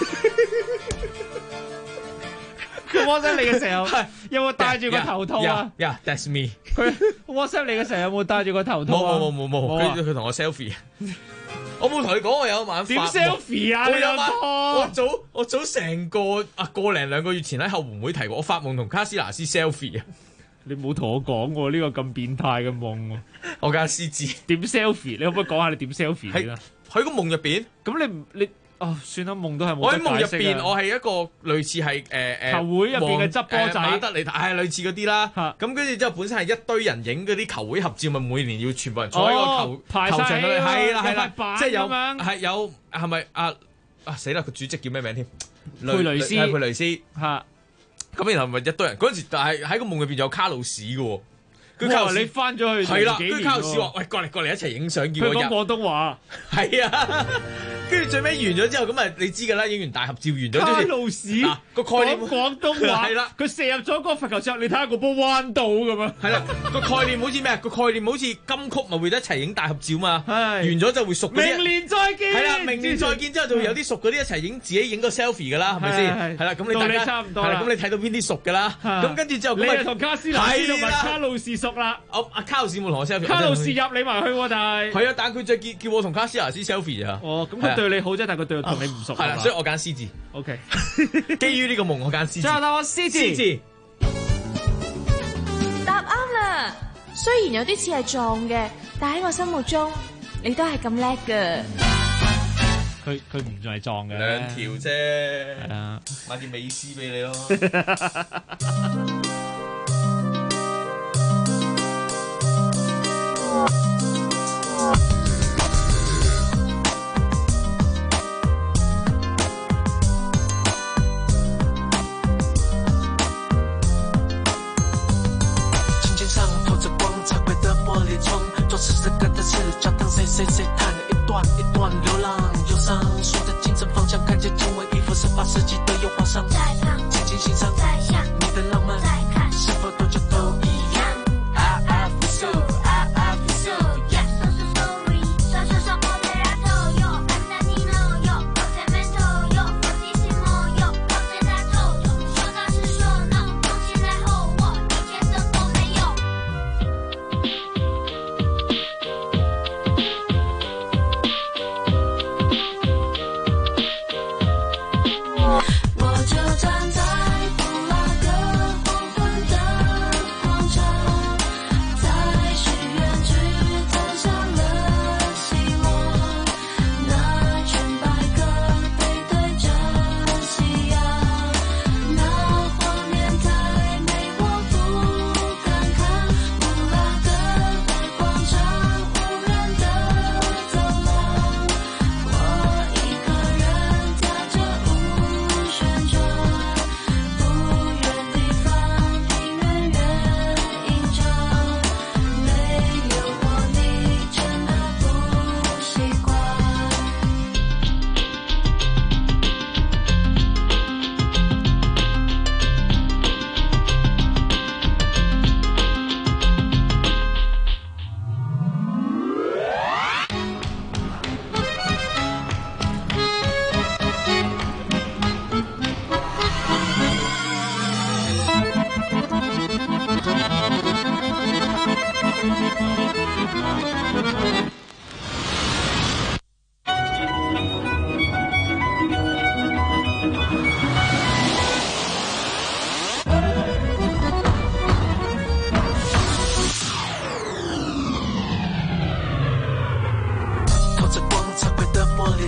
佢 WhatsApp 你嘅時候有冇戴住個頭套啊 ？Yeah, that's me。 佢 WhatsApp 你嘅時候有冇戴住個頭套啊？ 冇。佢同我 selfie。我冇同佢講我有晚點 selfie 啊？ 我早成個零2個月前喺後援會提過，我發夢同卡斯拿斯 selfie 啊。 你冇同我講喎，呢個咁變態嘅夢喎。 我揀獅子。點 selfie？你可唔可以講下你點 selfie 先啊？ 喺個夢入邊。 咁你算啦，夢都係冇。 我喺夢入邊，我係一個類似係球會入邊嘅執波仔， 馬德里係類似嗰啲啦。咁跟住之後，本身係一堆人影嗰啲球會合照，咪每年要全部人坐喺個球場嗰度。係啦，即係有係咪死啦！個主席叫咩名添？ 佩雷斯。 佩雷斯嚇。咁然後咪一堆人嗰陣時，但係喺個夢入邊有卡路士嘅喎。 你翻咗去係啦，跟住卡路士話：喂，過嚟一齊影相，叫我入。 佢講廣東話。 係啊。跟住最尾完咗之後，咁啊你知㗎啦，影完大合照完咗。 卡路士個概念講廣東話係啦， 佢射入咗個罰球之後，你睇下個波彎到咁樣。 係啦，個概念好似咩啊？個概念好似金曲咪會一齊影大合照嘛。完咗就會熟嗰啲。 明年再見。 係啦，明年再見之後就會有啲熟嗰啲一齊影自己影個 selfie 㗎啦，係咪先？係啦，咁你大家差唔多係啦，咁你睇到邊啲熟㗎啦？咁跟住之後你係同卡斯拿斯同埋卡路士熟啦。 卡路士冇同我 selfie。 卡路士入你埋去喎，但係係啊，但係佢就叫我同卡斯拿斯 selfie 啊。 哦，咁佢對你好啫，但係佢對同你唔熟。 係啦，所以我揀獅子。 OK， 基於呢個夢，我揀獅子。 最後答我獅子。 獅子答啱啦！雖然有啲似係撞嘅，但喺我心目中，你都係咁叻㗎。 佢唔係撞嘅 ，2條啫。 係啊， 買件美斯俾你咯。 一段流浪忧伤，顺着精神方向，看见经纬衣服18世纪的油画上，轻轻欣赏你的浪漫。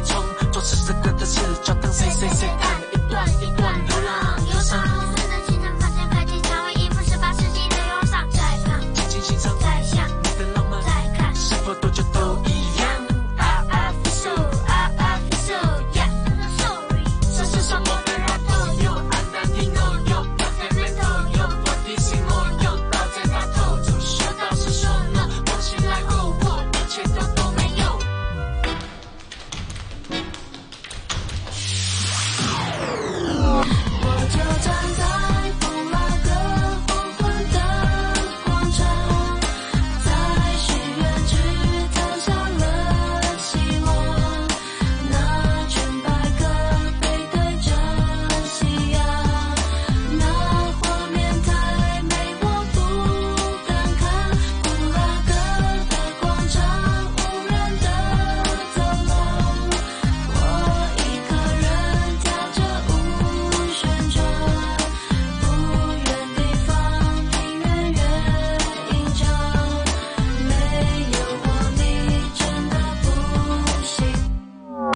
冲，做事值得的事，就当谁谁谁爱了一段一段流浪忧伤。 顺着清晨发现科技才会应付18世纪的忧伤，在旁静静欣赏， 在想你的浪漫， 在看是否多久都一样？ 啊啊复苏啊啊复苏 ，Yeah sorry， 这世上我的人都有，安南听都有，各方面都有，我的心我有，刀在那头，怎么说到是说呢？我醒来后我一切都没有。 我就站在布拉格黄昏的广场，在许愿池投下了希望。那群白鸽背对着夕阳，那画面太美，我不敢看。布拉格的广场，无人的走廊，我一个人跳着舞旋转，不远地方听远远吟唱，没有我你真的不行。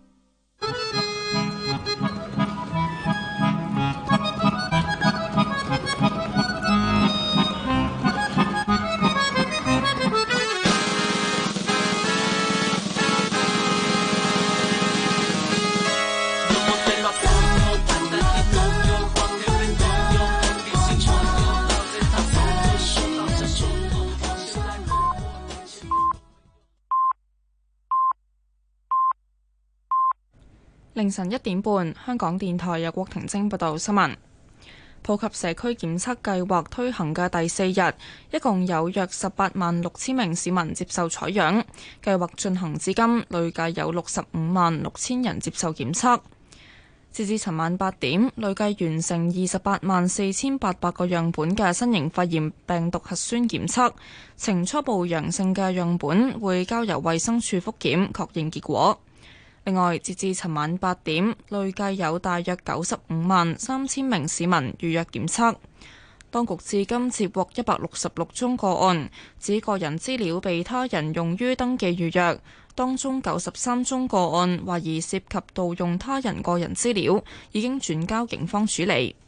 凌晨1點半，香港電台由郭婷晶報道新聞。普及社區檢測計劃推行嘅第4日，一共有約18萬6千名市民接受採樣。計劃進行至今，累計有65萬6千人接受檢測。截至尋晚8點，累計完成28萬4800個樣本嘅新型肺炎病毒核酸檢測，呈初步陽性嘅樣本會交由衛生署覆檢確認結果。另外，截至尋晚8點，累計有大約95萬3千名市民預約檢測。當局至今接獲166宗個案，指個人資料被他人用於登記預約，當中93宗個案懷疑涉及盜用他人個人資料，已經轉交警方處理。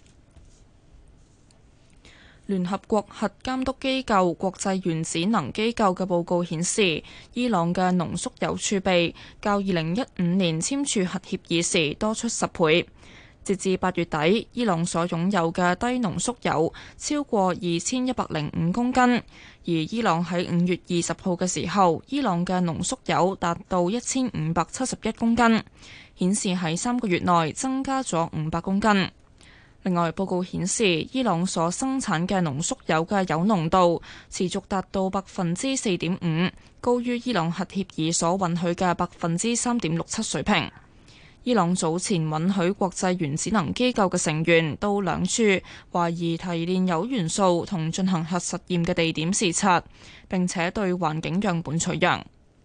聯合國核監督機構國際原子能機構嘅報告顯示，伊朗嘅濃縮鈾儲備較2015年簽署核協議時多出10倍。截至8月底，伊朗所擁有嘅低濃縮鈾超過2105公斤，而伊朗喺5月20號嘅時候，伊朗嘅濃縮鈾達到1571公斤，顯示喺3個月內增加咗500公斤。另外，報告顯示，伊朗所生產嘅濃縮鈾嘅鈾濃度持續達到4.5%，高於伊朗核協議所允許嘅3.67%水平。伊朗早前允許國際原子能機構嘅成員到兩處懷疑提煉鈾元素同進行核實驗嘅地點視察，並且對環境樣本取樣。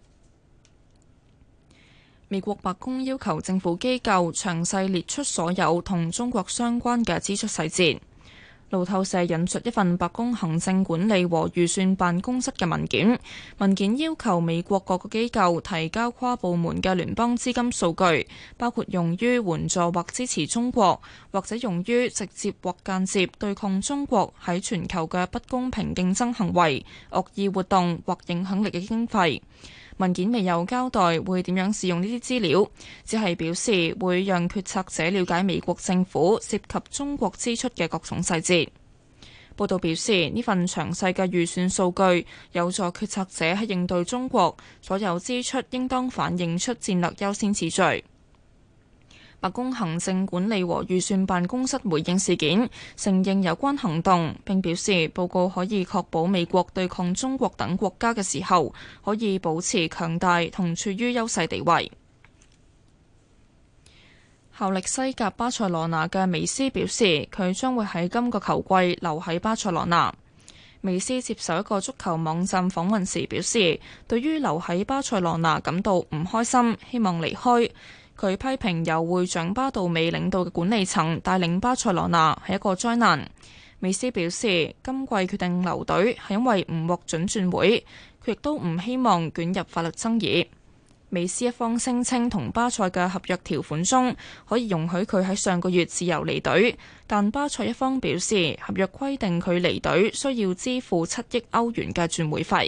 美國白宮要求政府機構詳細列出所有同中國相關嘅支出細節。路透社引述一份白宮行政管理和預算辦公室嘅文件，文件要求美國各個機構提交跨部門嘅聯邦資金數據，包括用於援助或支持中國，或者用於直接或間接對抗中國喺全球嘅不公平競爭行為、惡意活動或影響力嘅經費。文件未有交代會點樣使用呢啲資料，只係表示會讓決策者了解美國政府涉及中國支出嘅各種細節。報道表示，呢份詳細嘅預算數據有助決策者喺應對中國所有支出，應當反映出戰略優先次序。白宮行政管理和預算辦公室回應事件，承認有關行動，並表示報告可以確保美國對抗中國等國家嘅時候，可以保持強大同處於優勢地位。效力西甲巴塞羅那嘅美斯表示，佢將會喺今個球季留喺巴塞羅那。美斯接受一個足球網站訪問時表示，對於留喺巴塞羅那感到唔開心，希望離開。佢批評由會長巴道美領導嘅管理層帶領巴塞羅那係一個災難。美斯表示，今季決定留隊係因為唔獲准轉會，佢亦都唔希望捲入法律爭議。 美斯一方聲稱同巴塞嘅合約條款中可以容許佢喺上個月自由離隊，但巴塞一方表示合約規定佢離隊需要支付7億歐元嘅轉會費。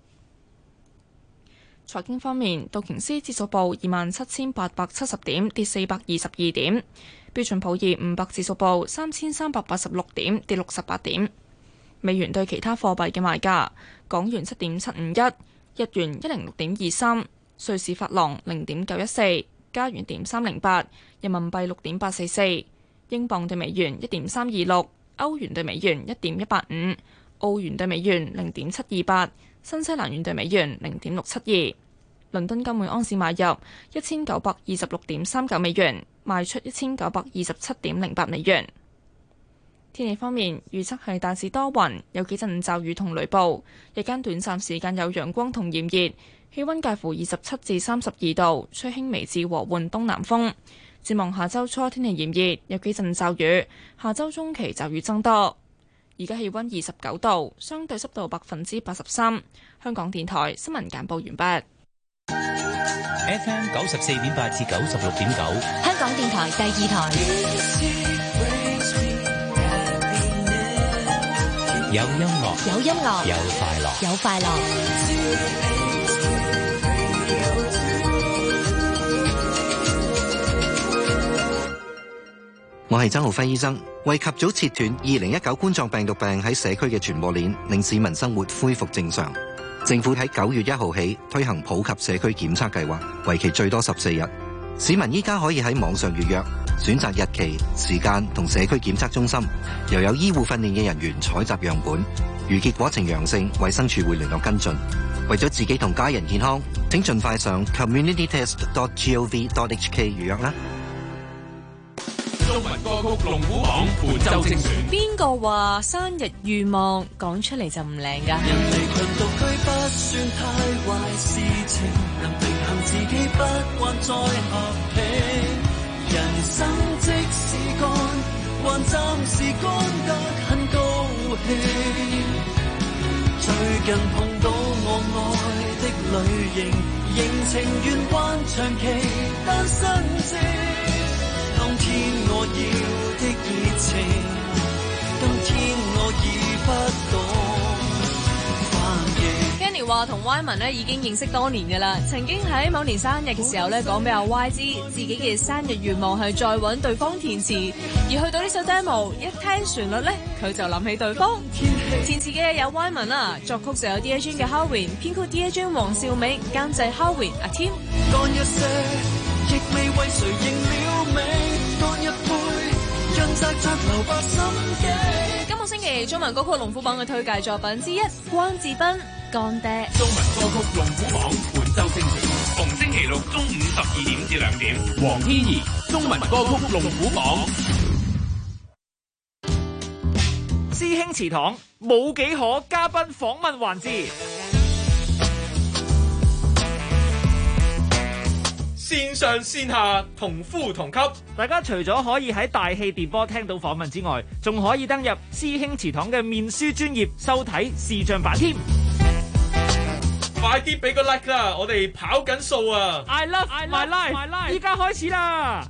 財經方面，道瓊斯指數報27,870點，跌422點；標準普爾500指數報3,386點，跌68點。美元對其他貨幣嘅賣價：港元7.751，日元106.23，瑞士法郎0.914，加元3.08，人民幣6.844，英鎊對美元1.326，歐元對美元1.185，澳元對美元0.728，新西蘭元對美元0.672。倫敦金每盎司買入1926.39美元，賣出1927.08美元。天氣方面，預測係大致多雲，有幾陣驟雨同雷暴，日間短暫時間有陽光同炎熱，氣溫介乎27至32度，吹輕微至和緩東南風。展望下周初天氣炎熱，有幾陣驟雨，下周中期驟雨增多。而家氣溫29度，相對濕度83%。香港電台新聞簡報完畢。 FM 94.8至96.9， 香港電台第二台。 有音樂， 有音樂， 有快樂， 有快樂。 我係曾浩輝醫生，為及早切斷2019冠狀病毒病喺社區嘅傳播鏈，令市民生活恢復正常。政府喺9月1號起推行普及社區檢測計劃，為期最多14日。市民依家可以喺網上預約，選擇日期、時間同社區檢測中心，又有醫護訓練嘅人員採集樣本。如結果呈陽性，衛生署會聯絡跟進。為咗自己同家人健康，請盡快上 communitytest.gov.hk 預約啦。 中文歌曲龍虎榜本周精選。 邊個話生日願望講出嚟就唔靚㗎？ 人離群獨居不算太壞事情，能平衡自己不慣再合拼。人生即使乾，還暫時乾得很高興。最近碰到我愛的類型，仍情願還長期單身症。當天我要的熱情，今天我已不懂。 Kenny 話同 Y 文咧已經認識多年㗎啦，曾經喺某年生日嘅時候咧講俾阿 Y 知自己嘅生日願望係再揾對方填詞，而去到呢首 demo 一聽旋律咧，佢就諗起對方。填詞嘅有 Y 文啦，作曲就有 DJ 嘅 Howin， 編曲 DJ 黃少美，監製 Howin 阿 Tim。 乾一些，亦未為誰認了名，乾一杯，潤澤着留白心機。 今個星期中文歌曲龍虎榜嘅推介作品之一，關智斌。乾爹。 中文歌曲龍虎榜本周精選，逢星期六中午12點至2點。黃天怡中文歌曲龍虎榜。 師兄祠堂冇幾可嘉賓訪問環節。 線上線下同呼同級， 大家除咗可以喺大氣電波聽到訪問之外，仲可以登入師兄祠堂嘅面書專頁收睇視像版添。 快啲俾個 like 啦！我哋跑緊數啊 ！I love my life， 依家開始啦！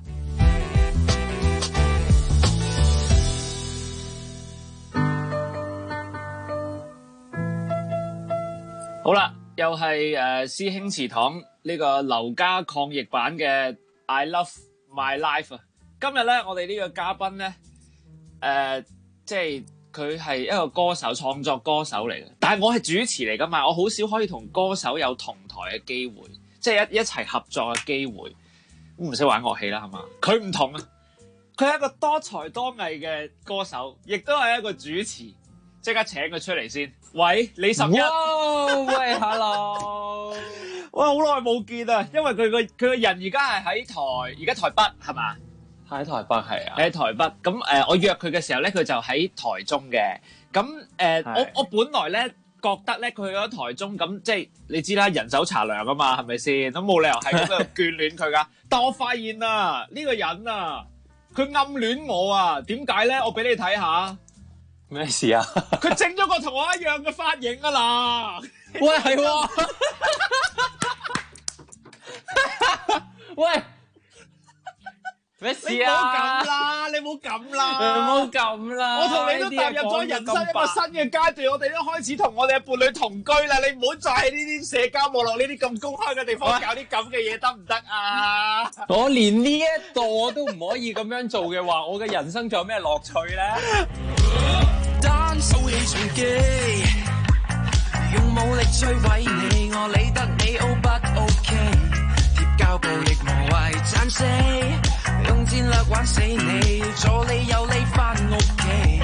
好啦，又係師兄祠堂呢個劉家抗疫版嘅 I love my life 啊！今日咧，我哋呢個嘉賓咧，即係佢係一個歌手、創作歌手嚟嘅，但係我係主持嚟噶嘛，我好少可以同歌手有同台嘅機會，即係一齊合作嘅機會。唔識玩樂器啦，係嘛？佢唔同啊，佢係一個多才多藝嘅歌手，亦都係一個主持。即刻請佢出嚟先。喂，李十一。 喂 ，hello。 哇，好耐冇見啊！因為佢個人而家係喺台北係嘛？ 喺台北係啊。 喺台北咁我約佢嘅時候咧，佢就喺台中嘅。咁我本來咧覺得咧，佢去咗台中咁，即係你知啦，人手茶涼啊嘛，係咪先？咁冇理由係咁樣眷戀佢噶。但我發現啊，呢個人啊，佢暗戀我啊，點解咧？我俾你睇下。 咩事啊？ 佢整咗個同我一樣嘅髮型啊啦！ 喂，係喎。 咩事你唔好啊？ 咁啦，你唔好咁啦， 唔好咁啦！ 我同你都踏入咗人生一個新嘅階段，我哋都開始同我哋嘅伴侶同居啦。你唔好再喺呢啲社交網絡呢啲咁公開嘅地方搞啲咁嘅嘢，得唔得啊？ 我連呢一度我都唔可以咁樣做嘅話，我嘅人生仲有咩樂趣咧？ 單手起重機，用武力摧毀你，我理得你 O 不 OK？ 貼膠布亦無謂斬死，用戰略玩死你，助你有你返屋企。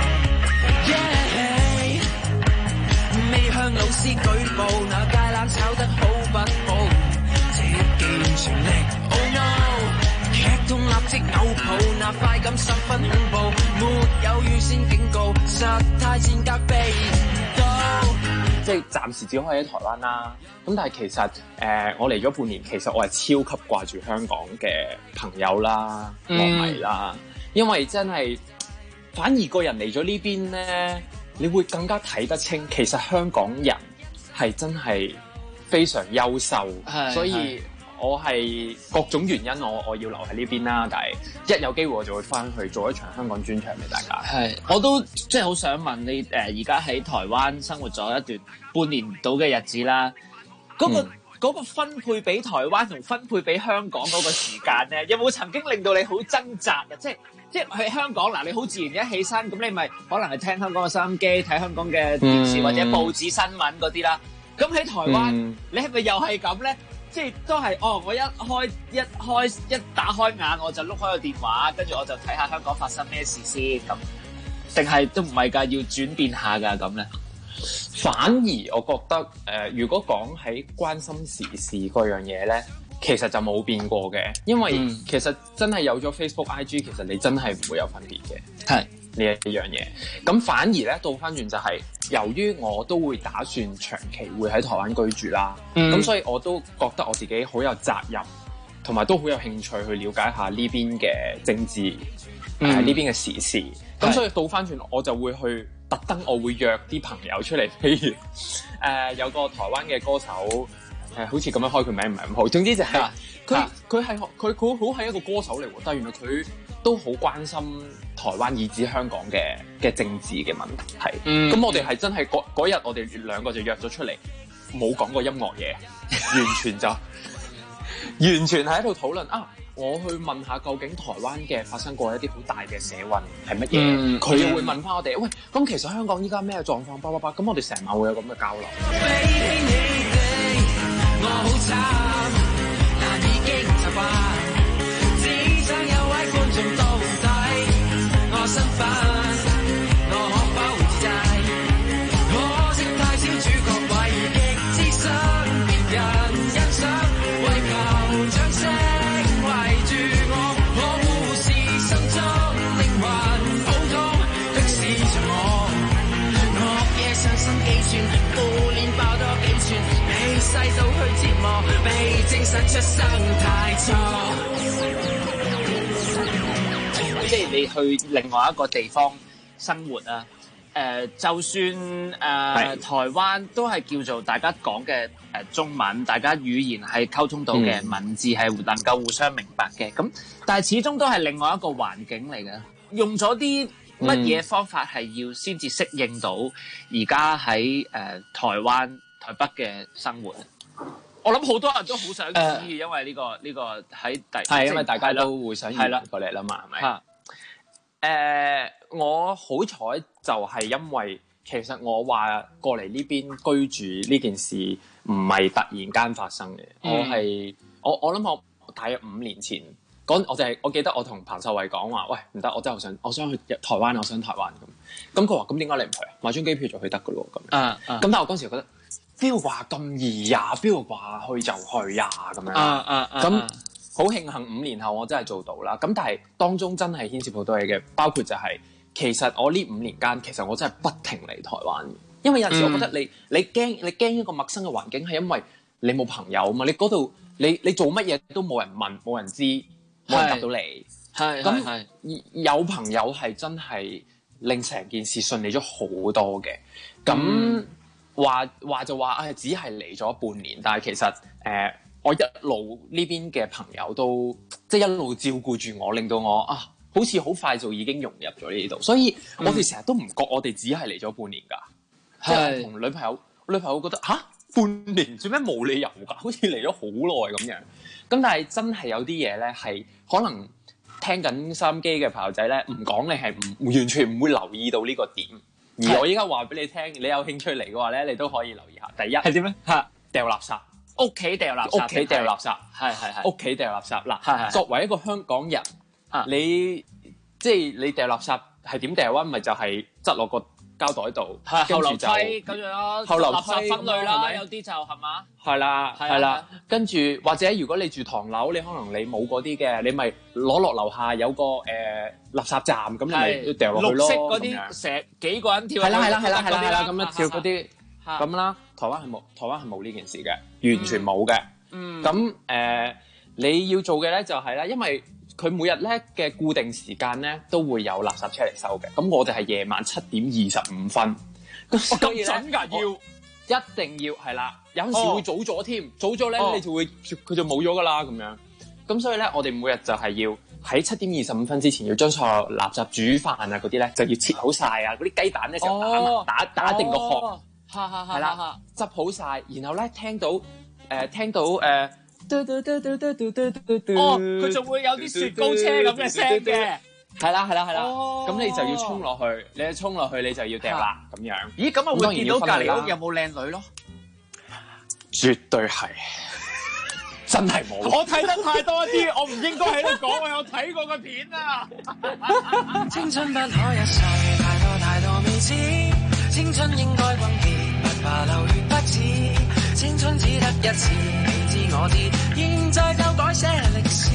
未向老師舉報，那芥蘭炒得好不好？這記全力 ，Oh no！ 劇痛立即嘔泡，那快感十分恐怖，沒有預先警告，實太賤格被到。即係暫時只可以喺台灣啦，咁但係其實我嚟咗半年，其實我係超級掛住香港嘅朋友啦、樂迷啦，因為真係反而個人嚟咗呢邊咧，你會更加睇得清，其實香港人係真係非常優秀，所以我係各種原因我要留喺呢邊啦，但係一有機會我就會翻去做一場香港專場俾大家。 係，我都即係好想問你而家喺台灣生活咗一段半年到嘅日子啦，嗰個分配俾台灣同分配俾香港嗰個時間咧，有冇曾經令到你好掙扎啊？即係喺香港嗱，你好自然一起身，咁你咪可能係聽香港嘅收音機、睇香港嘅電視或者報紙新聞嗰啲啦。咁喺台灣，你係咪又係咁咧？即係都係我一打開眼我就碌開個電話，跟住我就睇下香港發生咩事先咁，定係都唔係㗎，要轉變下㗎咁咧？ 反而我覺得如果講喺關心時事嗰樣嘢咧，其實就冇變過嘅，因為其實真係有咗 Facebook、IG， 其實你真係唔會有分別嘅。係呢一樣嘢，咁反而咧倒翻轉就係，由於我都會打算長期會喺台灣居住啦，咁所以我都覺得我自己好有責任，同埋都好有興趣去了解下呢邊嘅政治，呢邊嘅時事。咁所以倒翻轉，我就會去特登，我會約啲朋友出嚟，譬如有個台灣嘅歌手，好似咁樣開佢名唔係咁好。總之就係佢好係一個歌手嚟喎，但係原來佢都好關心台灣以至香港嘅政治嘅問題。咁我哋係真係嗰日我哋兩個就約咗出嚟，冇講過音樂嘢，完全係喺度討論啊！我去問下究竟台灣嘅發生過一啲好大嘅社運係乜嘢？佢又會問翻我哋，喂，咁其實香港依家咩狀況？咁我哋成晚會有咁嘅交流。我好慘，但已經習慣，只想有位觀眾到底我身份，我可否自在？可惜太少主角位，極之想別人欣賞，為求掌聲。細到去折磨，被證實出生太錯。 即係你去另外一個地方生活啊，就算台灣都係叫做大家講嘅中文，大家語言係溝通到嘅，文字係能夠互相明白嘅。咁但係始終都係另外一個環境嚟嘅，用咗啲乜嘢方法係要先至適應到而家喺台灣台北嘅生活，我諗好多人都好想知，因為呢個喺係因為大家都會想移民過嚟啦嘛，係咪？我好彩就係因為其實我話過嚟呢邊居住呢件事唔係突然間發生嘅，我諗我大約5年前我記得我同彭秀慧講話，喂，唔得，我真係我想去台灣，我想台灣咁佢話咁點解你唔去啊？買張機票就去得噶咯咁。咁但係我嗰時覺得邊個話咁易呀？邊個話去就去呀？咁樣。咁好慶幸5年後我真係做到啦。咁但係當中真係牽涉好多嘢嘅，包括就係其實我呢5年間，其實我真係不停嚟台灣嘅。因為有陣時我覺得你驚一個陌生嘅環境，係因為你冇朋友啊嘛。你嗰度你做乜嘢都冇人問，冇人知，冇人答到你。咁有朋友係真係令成件事順利咗好多嘅。咁話就話只係嚟咗半年，但係其實我一路呢邊嘅朋友都即係一路照顧住我，令到我好似好快就已經融入咗呢度，所以我哋成日都唔覺我哋只係嚟咗半年㗎。即係同女朋友覺得半年做咩冇理由㗎，好似嚟咗好耐咁樣。咁但係真係有啲嘢咧係可能聽緊收音機嘅朋友仔咧唔講，你係完全唔會留意到呢個點。而我依家話俾你聽，你有興趣嚟嘅話咧，你都可以留意下。第一係點咧？掉垃圾， 屋企掉垃圾， 屋企掉垃圾， 係屋企掉垃圾。嗱，作為一個香港人，你即係你掉垃圾係點掉啊？咪就係執落個膠袋度， 後樓梯咁樣， 後樓梯垃圾分類啦，有啲就係嘛？ 係啦，跟住或者如果你住唐樓，你可能你冇嗰啲嘅，你咪攞落樓下有個垃圾站，咁你咪掉落去咯。 綠色嗰啲成幾個人跳， 係啦，咁樣跳嗰啲咁啦。台灣係冇呢件事嘅，完全冇嘅。咁你要做嘅咧就係咧，因為佢每日咧嘅固定時間咧都會有垃圾車嚟收嘅。咁我哋係夜晚7:25，咁準㗎， 一定要係啦。有陣時會早咗添，早咗咧你就會佢就冇咗㗎啦咁樣。咁所以咧，我哋每日就係要喺7:25之前要將所有垃圾煮飯啊嗰啲咧就要切好晒啊，嗰啲雞蛋咧就打定個殼。係啦，執好晒，然後咧聽到佢仲會有啲雪糕車咁嘅聲嘅， 係啦，咁你就要衝落去，你就要掉啦咁樣。 咦，咁啊會見到隔離屋有冇靚女咯？ 絕對係，真係冇。 我睇得太多啲，我唔應該喺度講，我有睇過個片啊。 青春不可一世，太多未知，青春應該轟烈，不怕流血不止。青春只得一次，你知我知，現在就改寫歷史。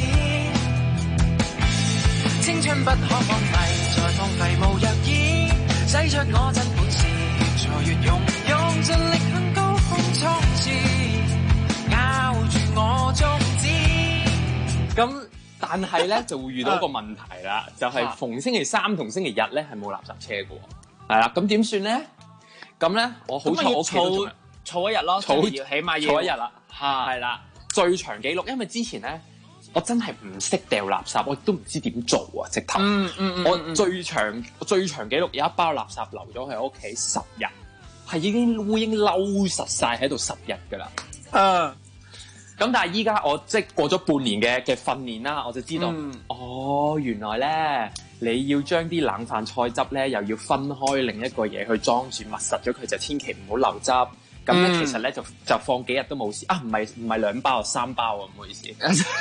青春不可荒廢，再荒廢無藥醫，使出我真本事，越挫越勇，用盡力向高峰衝刺，咬住我宗旨。 咁但係咧就會遇到一個問題啦，就係逢星期三同星期日咧係冇垃圾車嘅喎。係啦，咁點算咧？咁咧我好彩我儲一日咯，起碼要儲一日啦，係啦，最長紀錄，因為之前咧我真係唔識掉垃圾，我亦都唔知點做啊，直頭。我最長紀錄有一包垃圾留咗喺屋企10日，係已經烏蠅嬲實晒喺度10日㗎啦。咁但係依家我即係過咗半年嘅訓練啦，我就知道，原來咧你要將啲冷飯菜汁咧又要分開另一個嘢去裝住密實咗佢，就千祈唔好漏汁。咁咧其實咧就放幾日都冇事啊！唔係2包3包啊，唔好意思。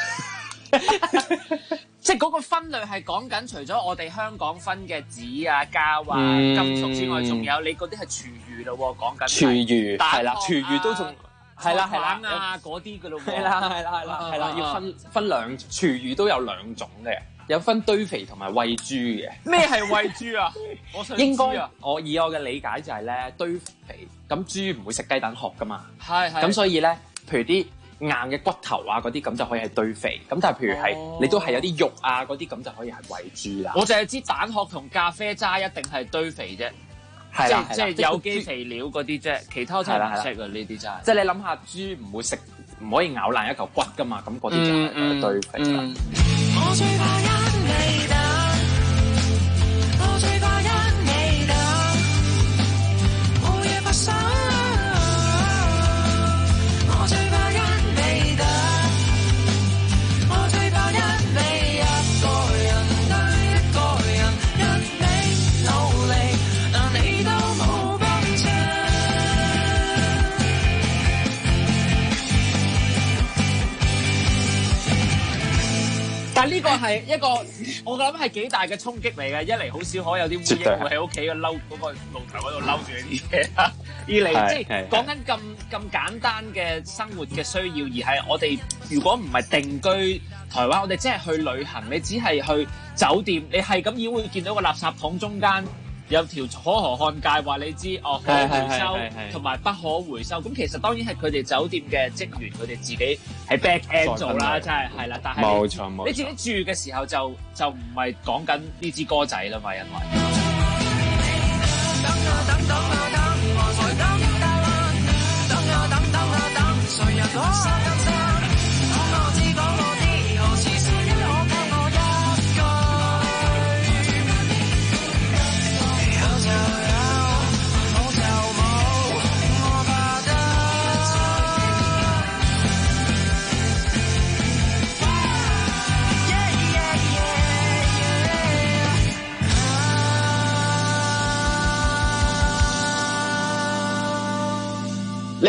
即係嗰個分類係講緊，除咗我哋香港分嘅紙啊、膠啊、金屬之外，仲有你嗰啲係廚餘咯喎，講緊。廚餘係啦，廚餘都仲係啦嗰啲嘅咯喎。係啦，要分兩，廚餘都有2種嘅，有分堆肥同埋餵豬嘅。咩係餵豬啊？我想知啊。應該以我嘅理解就係咧，堆肥咁豬唔會食雞蛋殼噶嘛。係。咁所以咧，譬如啲硬嘅骨頭啊嗰啲咁就可以係堆肥，咁但係譬如係你都係有啲肉啊嗰啲咁就可以係餵豬啦。我淨係知蛋殼同咖啡渣一定係堆肥啫，即係有機肥料嗰啲啫，其他真係唔識啊呢啲真係。即係你諗下，豬唔會食，唔可以咬爛一嚿骨噶嘛，咁嗰啲就係堆肥啦。我最怕一味蛋，我最怕一味蛋，冇嘢發生。但係呢個係一個，我諗係幾大嘅衝擊嚟嘅。一嚟好少可有啲烏蠅會喺屋企嘅嬲嗰個露台嗰度嬲住啲嘢，二嚟即係講緊咁簡單嘅生活嘅需要，而係我哋如果唔係定居台灣，我哋即係去旅行，你只係去酒店，你係咁已經會見到個垃圾桶中間有條可河漢界話你知可回收同埋不可回收。咁其實當然係佢哋酒店嘅職員佢哋自己喺 back end 做啦，真係啦。但係冇錯，你自己住嘅時候就唔係講緊呢支歌仔啦嘛，因為。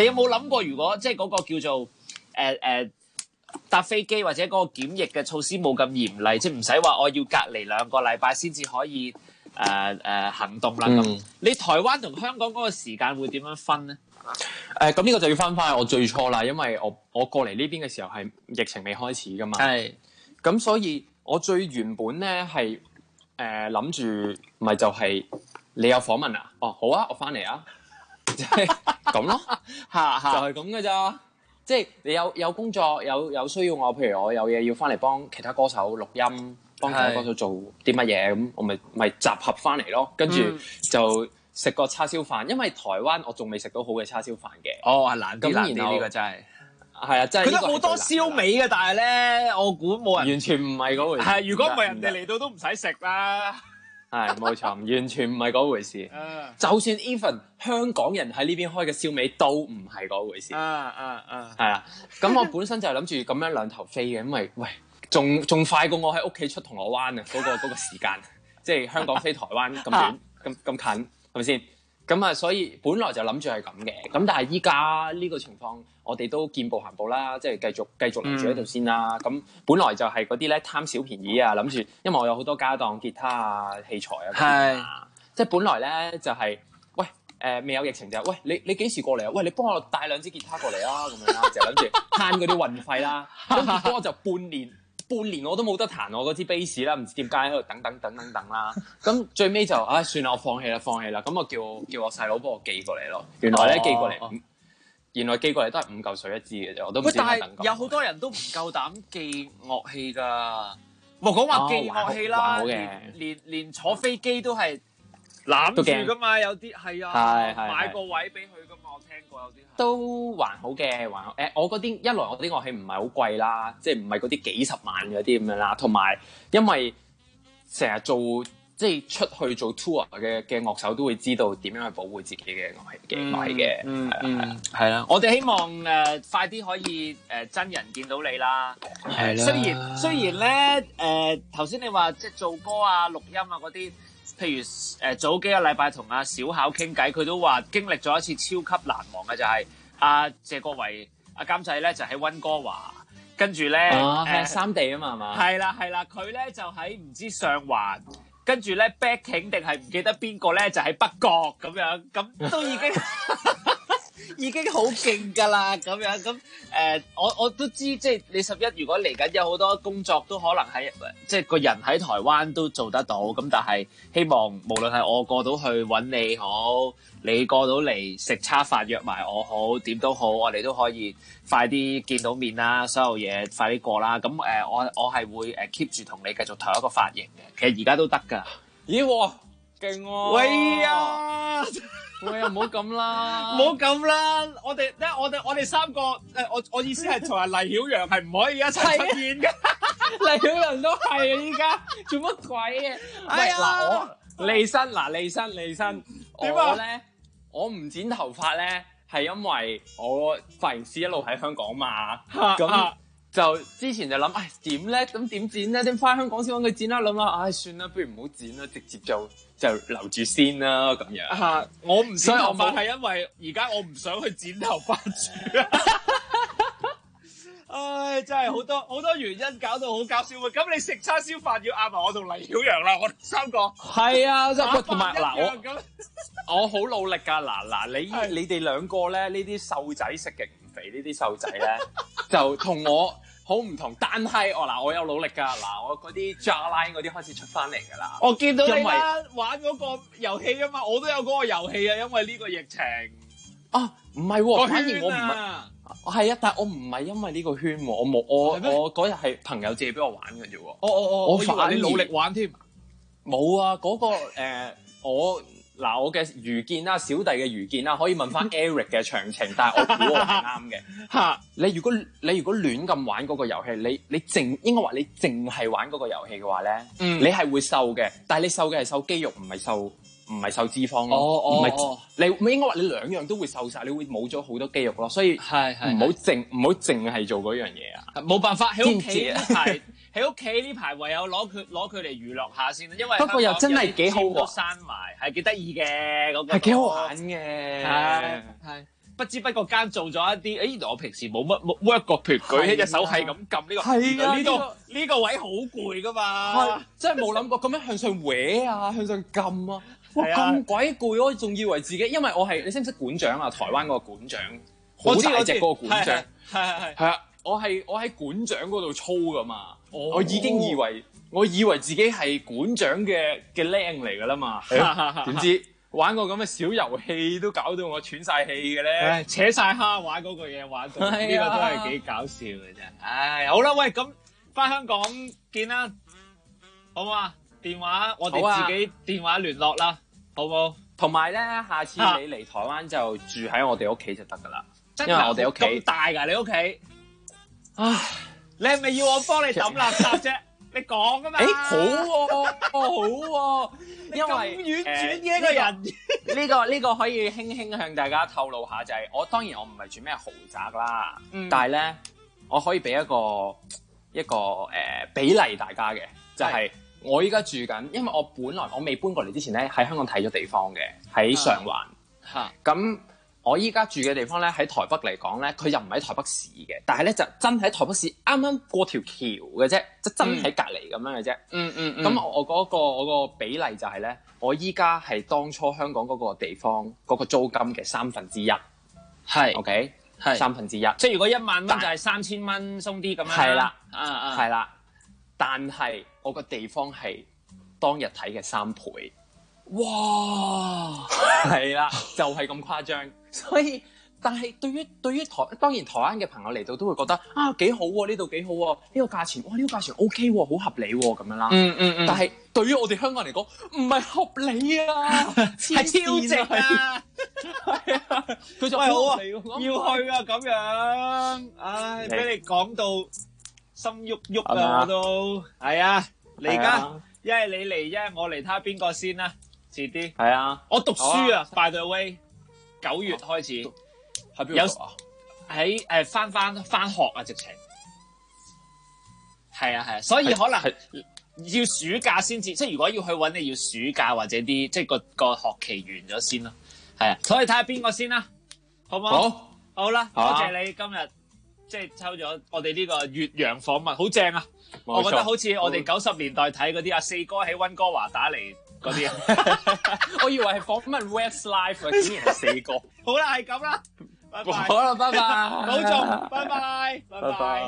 你有冇諗過，如果即係嗰個叫做搭飛機或者嗰個檢疫嘅措施冇咁嚴厲，即係唔使話我要隔離2個禮拜先至可以行動啦咁。你台灣同香港嗰個時間會點樣分咧？ 咁呢個就要翻返去我最初啦，因為我過嚟呢邊嘅時候係疫情未開始噶嘛。係。咁所以我最原本咧係諗住，咪就係你有訪問啊？哦，好啊，我翻嚟啊，就係咁咯，就係咁嘅咋。即係你有工作有需要我，譬如我有嘢要翻嚟幫其他歌手錄音，幫其他歌手做啲乜嘢，咁我咪集合翻嚟咯。跟住就食個叉燒飯，因為台灣我仲未食到好嘅叉燒飯嘅。 哦，係難啲呢個真係。 係啊，真係。 佢都好多燒味嘅，但係咧，我估冇人完全唔係嗰回事。 係，如果唔係人哋嚟到都唔使食啦。 係冇錯，完全唔係嗰回事。就算 even 香港人喺呢邊開嘅燒味都唔係嗰回事。係啊，咁我本身就係諗住咁樣兩頭飛嘅，因為喂仲快過我喺屋企出銅鑼灣啊！嗰個時間，即係香港飛台灣咁短咁近，係咪先？咁啊，所以本來就諗住係咁嘅，咁但係依家呢個情況，我哋都見步行步啦，即係繼續留住喺度先啦。咁本來就係嗰啲咧貪小便宜啊，諗住，因為我有好多家當、吉他啊、器材啊，即係本來咧就係、喂未有疫情就喂你幾時過嚟啊？喂，你幫我帶2支吉他過嚟啊，咁樣啦，就諗住慳嗰啲運費啦。咁結果我就半年我都冇得彈我嗰支 bass 啦，唔知點解喺度等啦。咁最尾就算啦，我放棄啦。咁我叫我細佬幫我寄過嚟咯。原來咧寄過嚟都係5嚿水1支嘅啫，我都唔知點解等咁。 但係有好多人都唔夠膽寄樂器㗎。冇講話寄樂器啦，連坐飛機都係攬住㗎嘛，有啲係啊，買個位俾佢㗎嘛，我聽過有啲都還好嘅，我嗰啲一來我啲樂器唔係好貴啦，即係唔係嗰啲幾十萬嗰啲咁樣啦，同埋因為成日做即係出去做 tour 嘅樂手都會知道點樣去保護自己嘅樂器嘅， 係啦，我哋希望快啲可以真人見到你啦，係啦。雖然咧頭先你話即係做歌啊、錄音啊嗰啲。譬如早幾個禮拜同阿小巧傾偈，佢都話經歷咗一次超級難忘嘅，就係阿謝國維阿監製咧就喺溫哥華，跟住咧三地啊嘛係嘛？ 係啦，佢咧就喺唔知上環，跟住咧 backing 定係唔記得邊個咧就喺北角咁樣，咁都已經已經好勁㗎啦咁樣，咁我都知，即係你11如果嚟緊有好多工作都可能喺即係個人喺台灣都做得到，咁但係希望無論係我過到去揾你好，你過到嚟食叉飯約埋我好，點都好，我哋都可以快啲見到面啦，所有嘢快啲過啦。咁我係會keep 住同你繼續同一個髮型嘅，其實而家都得㗎。 咦喎，勁喎！ 喂呀！ 喂呀，唔好咁啦， 唔好咁啦！我哋三個我意思係同阿黎曉陽係唔可以一齊出現嘅。 黎曉陽都係啊！依家做乜鬼啊？喂，嗱我利申，我咧我唔剪頭髮咧，係因為我髮型師一路喺香港嘛，咁就之前就諗，點咧？咁點剪咧？點翻香港先揾佢剪啦？諗啦，算啦，不如唔好剪啦，直接就留住先啦，咁樣。 我唔剪頭髮係因為而家我唔想去剪頭髮住。唉，真係好多原因搞到好搞笑喎！咁你食叉燒飯要嗌埋我同黎曉陽啦，我哋三個。 係啊，同埋嗱我好努力㗎，嗱你哋兩個咧呢啲瘦仔食極唔肥呢啲瘦仔咧，就同我好唔同。但係我有努力㗎，我嗰啲 jawline 嗰啲開始出翻嚟㗎啦。 我見到你啦，玩嗰個遊戲啊嘛，我都有嗰個遊戲啊，因為呢個疫情。 唔係喎，反而我唔係，係啊，但係我唔係因為呢個圈喎，我嗰日係朋友借俾我玩嘅啫喎。 我以為你努力玩添。 冇啊，嗰個我嘅愚見啦，小弟嘅愚見啦，可以問翻 Eric 嘅詳情，但係我估我係啱嘅。你如果亂咁玩嗰個遊戲，你應該話你淨係玩嗰個遊戲嘅話咧，你係會瘦嘅，但係你瘦嘅係瘦肌肉，唔係瘦脂肪咯。你應該話你兩樣都會瘦晒，你會冇咗好多肌肉咯，所以唔好淨係做嗰樣嘢啊！ 冇辦法喺屋企呢排唯有攞佢嚟娛樂下先，因為不過又真係幾好喎， 都閂埋，係幾得意嘅嗰個， 係幾好玩嘅，係不知不覺間做咗一啲，原來我平時冇乜 work 過，譬如舉起隻手係咁撳呢個， 係啊呢個位好攰噶嘛， 真係冇諗過咁樣向上搲啊，向上撳啊，哇係啊咁鬼攰，我仲以為自己，因為我係你識唔識館長啊？台灣嗰個館長，好我知大隻嗰個館長， 係係啊，我喺館長嗰度操噶嘛，我已經以為自己係館長嘅靚嚟噶啦嘛，點知玩個咁嘅小遊戲都搞到我喘晒氣嘅咧， 扯晒蝦玩嗰個嘢玩到，呢係啊個都係幾搞笑嘅啫。唉，好啦，喂，咁翻香港見啦，好唔好啊？電話我哋自己電話聯絡啦，好冇？ 同埋咧，下次你嚟台灣就住喺我哋屋企就得噶啦，因真係為我哋屋企咁大㗎，你屋企？唉，你係咪要我幫你抌垃圾啫？你講㗎嘛？ 好喎，好喎，因為咁婉轉嘅一個人。 呢個可以輕輕向大家透露下，就係我當然我唔係住咩豪宅啦，但係咧我可以俾一個比例大家嘅，就係我依家住緊，因為我本來我未搬過嚟之前咧喺香港睇咗地方嘅，喺上環，咁我依家住嘅地方咧喺台北嚟講咧，佢又唔喺台北市嘅，但係咧就真喺台北市啱啱過條橋嘅啫，即真喺隔離咁樣嘅啫。咁我個比例就係咧，我依家係當初香港嗰個地方嗰個租金嘅1/3，係 OK， 係1/3， 即係如果1萬蚊就係3000蚊鬆啲咁樣。 係啦， 係啦，但係我個地方係當日睇嘅3倍。哇，係啦，就係咁誇張，所以但係對於當然台灣嘅朋友嚟到都會覺得幾好喎，呢度幾好喎，呢個價錢呢個價錢 OK 喎，好合理喎咁樣啦。但係對於我哋香港人嚟講，唔係合理啊， 係超值啊！ 係啊，佢就喂好啊， 合理喎要去啊咁樣，唉，俾你講到心喐喐啊，我都係啊，嚟㗎，一係你嚟，一係我嚟，睇下邊個先啦。遲啲係啊！ 我讀書啊 ，by the way， 9月開始喺邊度讀啊？ 喺翻學啊，直情係啊，所以可能要暑假先至，即係如果要去揾你要暑假或者啲即係個學期完咗先咯，係啊，所以睇下邊個先啦，好唔好？好啦，多謝你今日即係抽咗我哋呢個越洋訪問，好正啊！我覺得好似我哋90年代睇嗰啲4哥喺溫哥華打嚟。嗰啲啊， 我以為係訪問 Westlife 啊，竟然係4哥。 好啦，係咁啦，拜拜。 好啦，拜拜。 保重，拜拜，拜拜。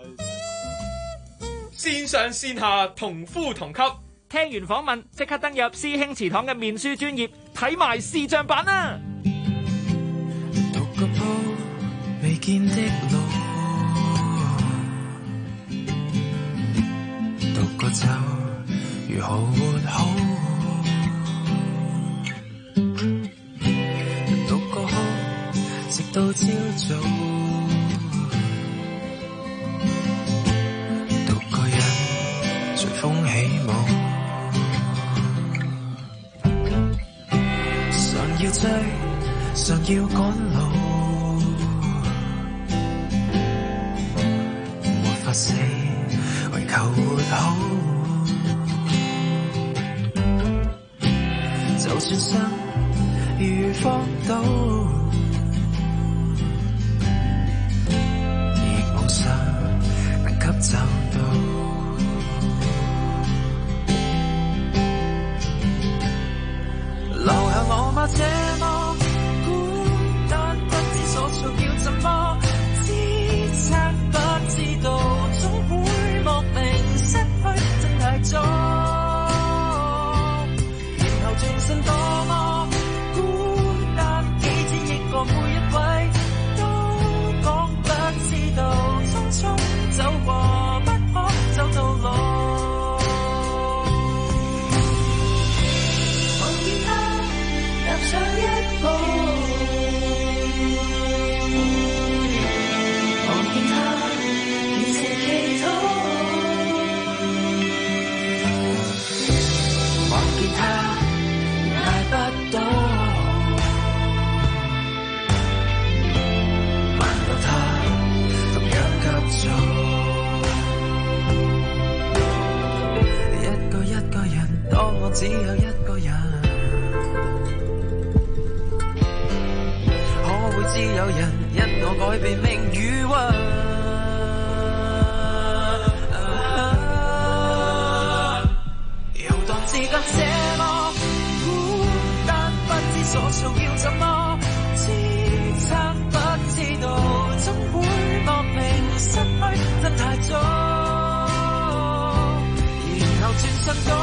線上線下同呼同吸，聽完訪問即刻登入師兄祠堂嘅面書專頁睇埋視像版啦。 獨個鋪未見的路，獨個走如何活好？直到朝早，獨個人隨風起舞，常要追，常要趕路，沒法死，為求活好。就算生如荒島，能給找到，留下我嗎？這麼孤單，不知所措，要怎麼支撐？不知道總會莫名失去，真太早，然後轉身多麼孤單，幾千億個每一位都講不知道。走過不可走到老，望見他踏上一步，望見他虔誠祈禱，望見他捱不到，問到他同樣急躁。一個人，當我只有一個人，可會知有人因我改變命與運。遊蕩至今這麼孤單，不知所措要怎麼支撐，不知道怎會莫名失去得太早，然後轉身。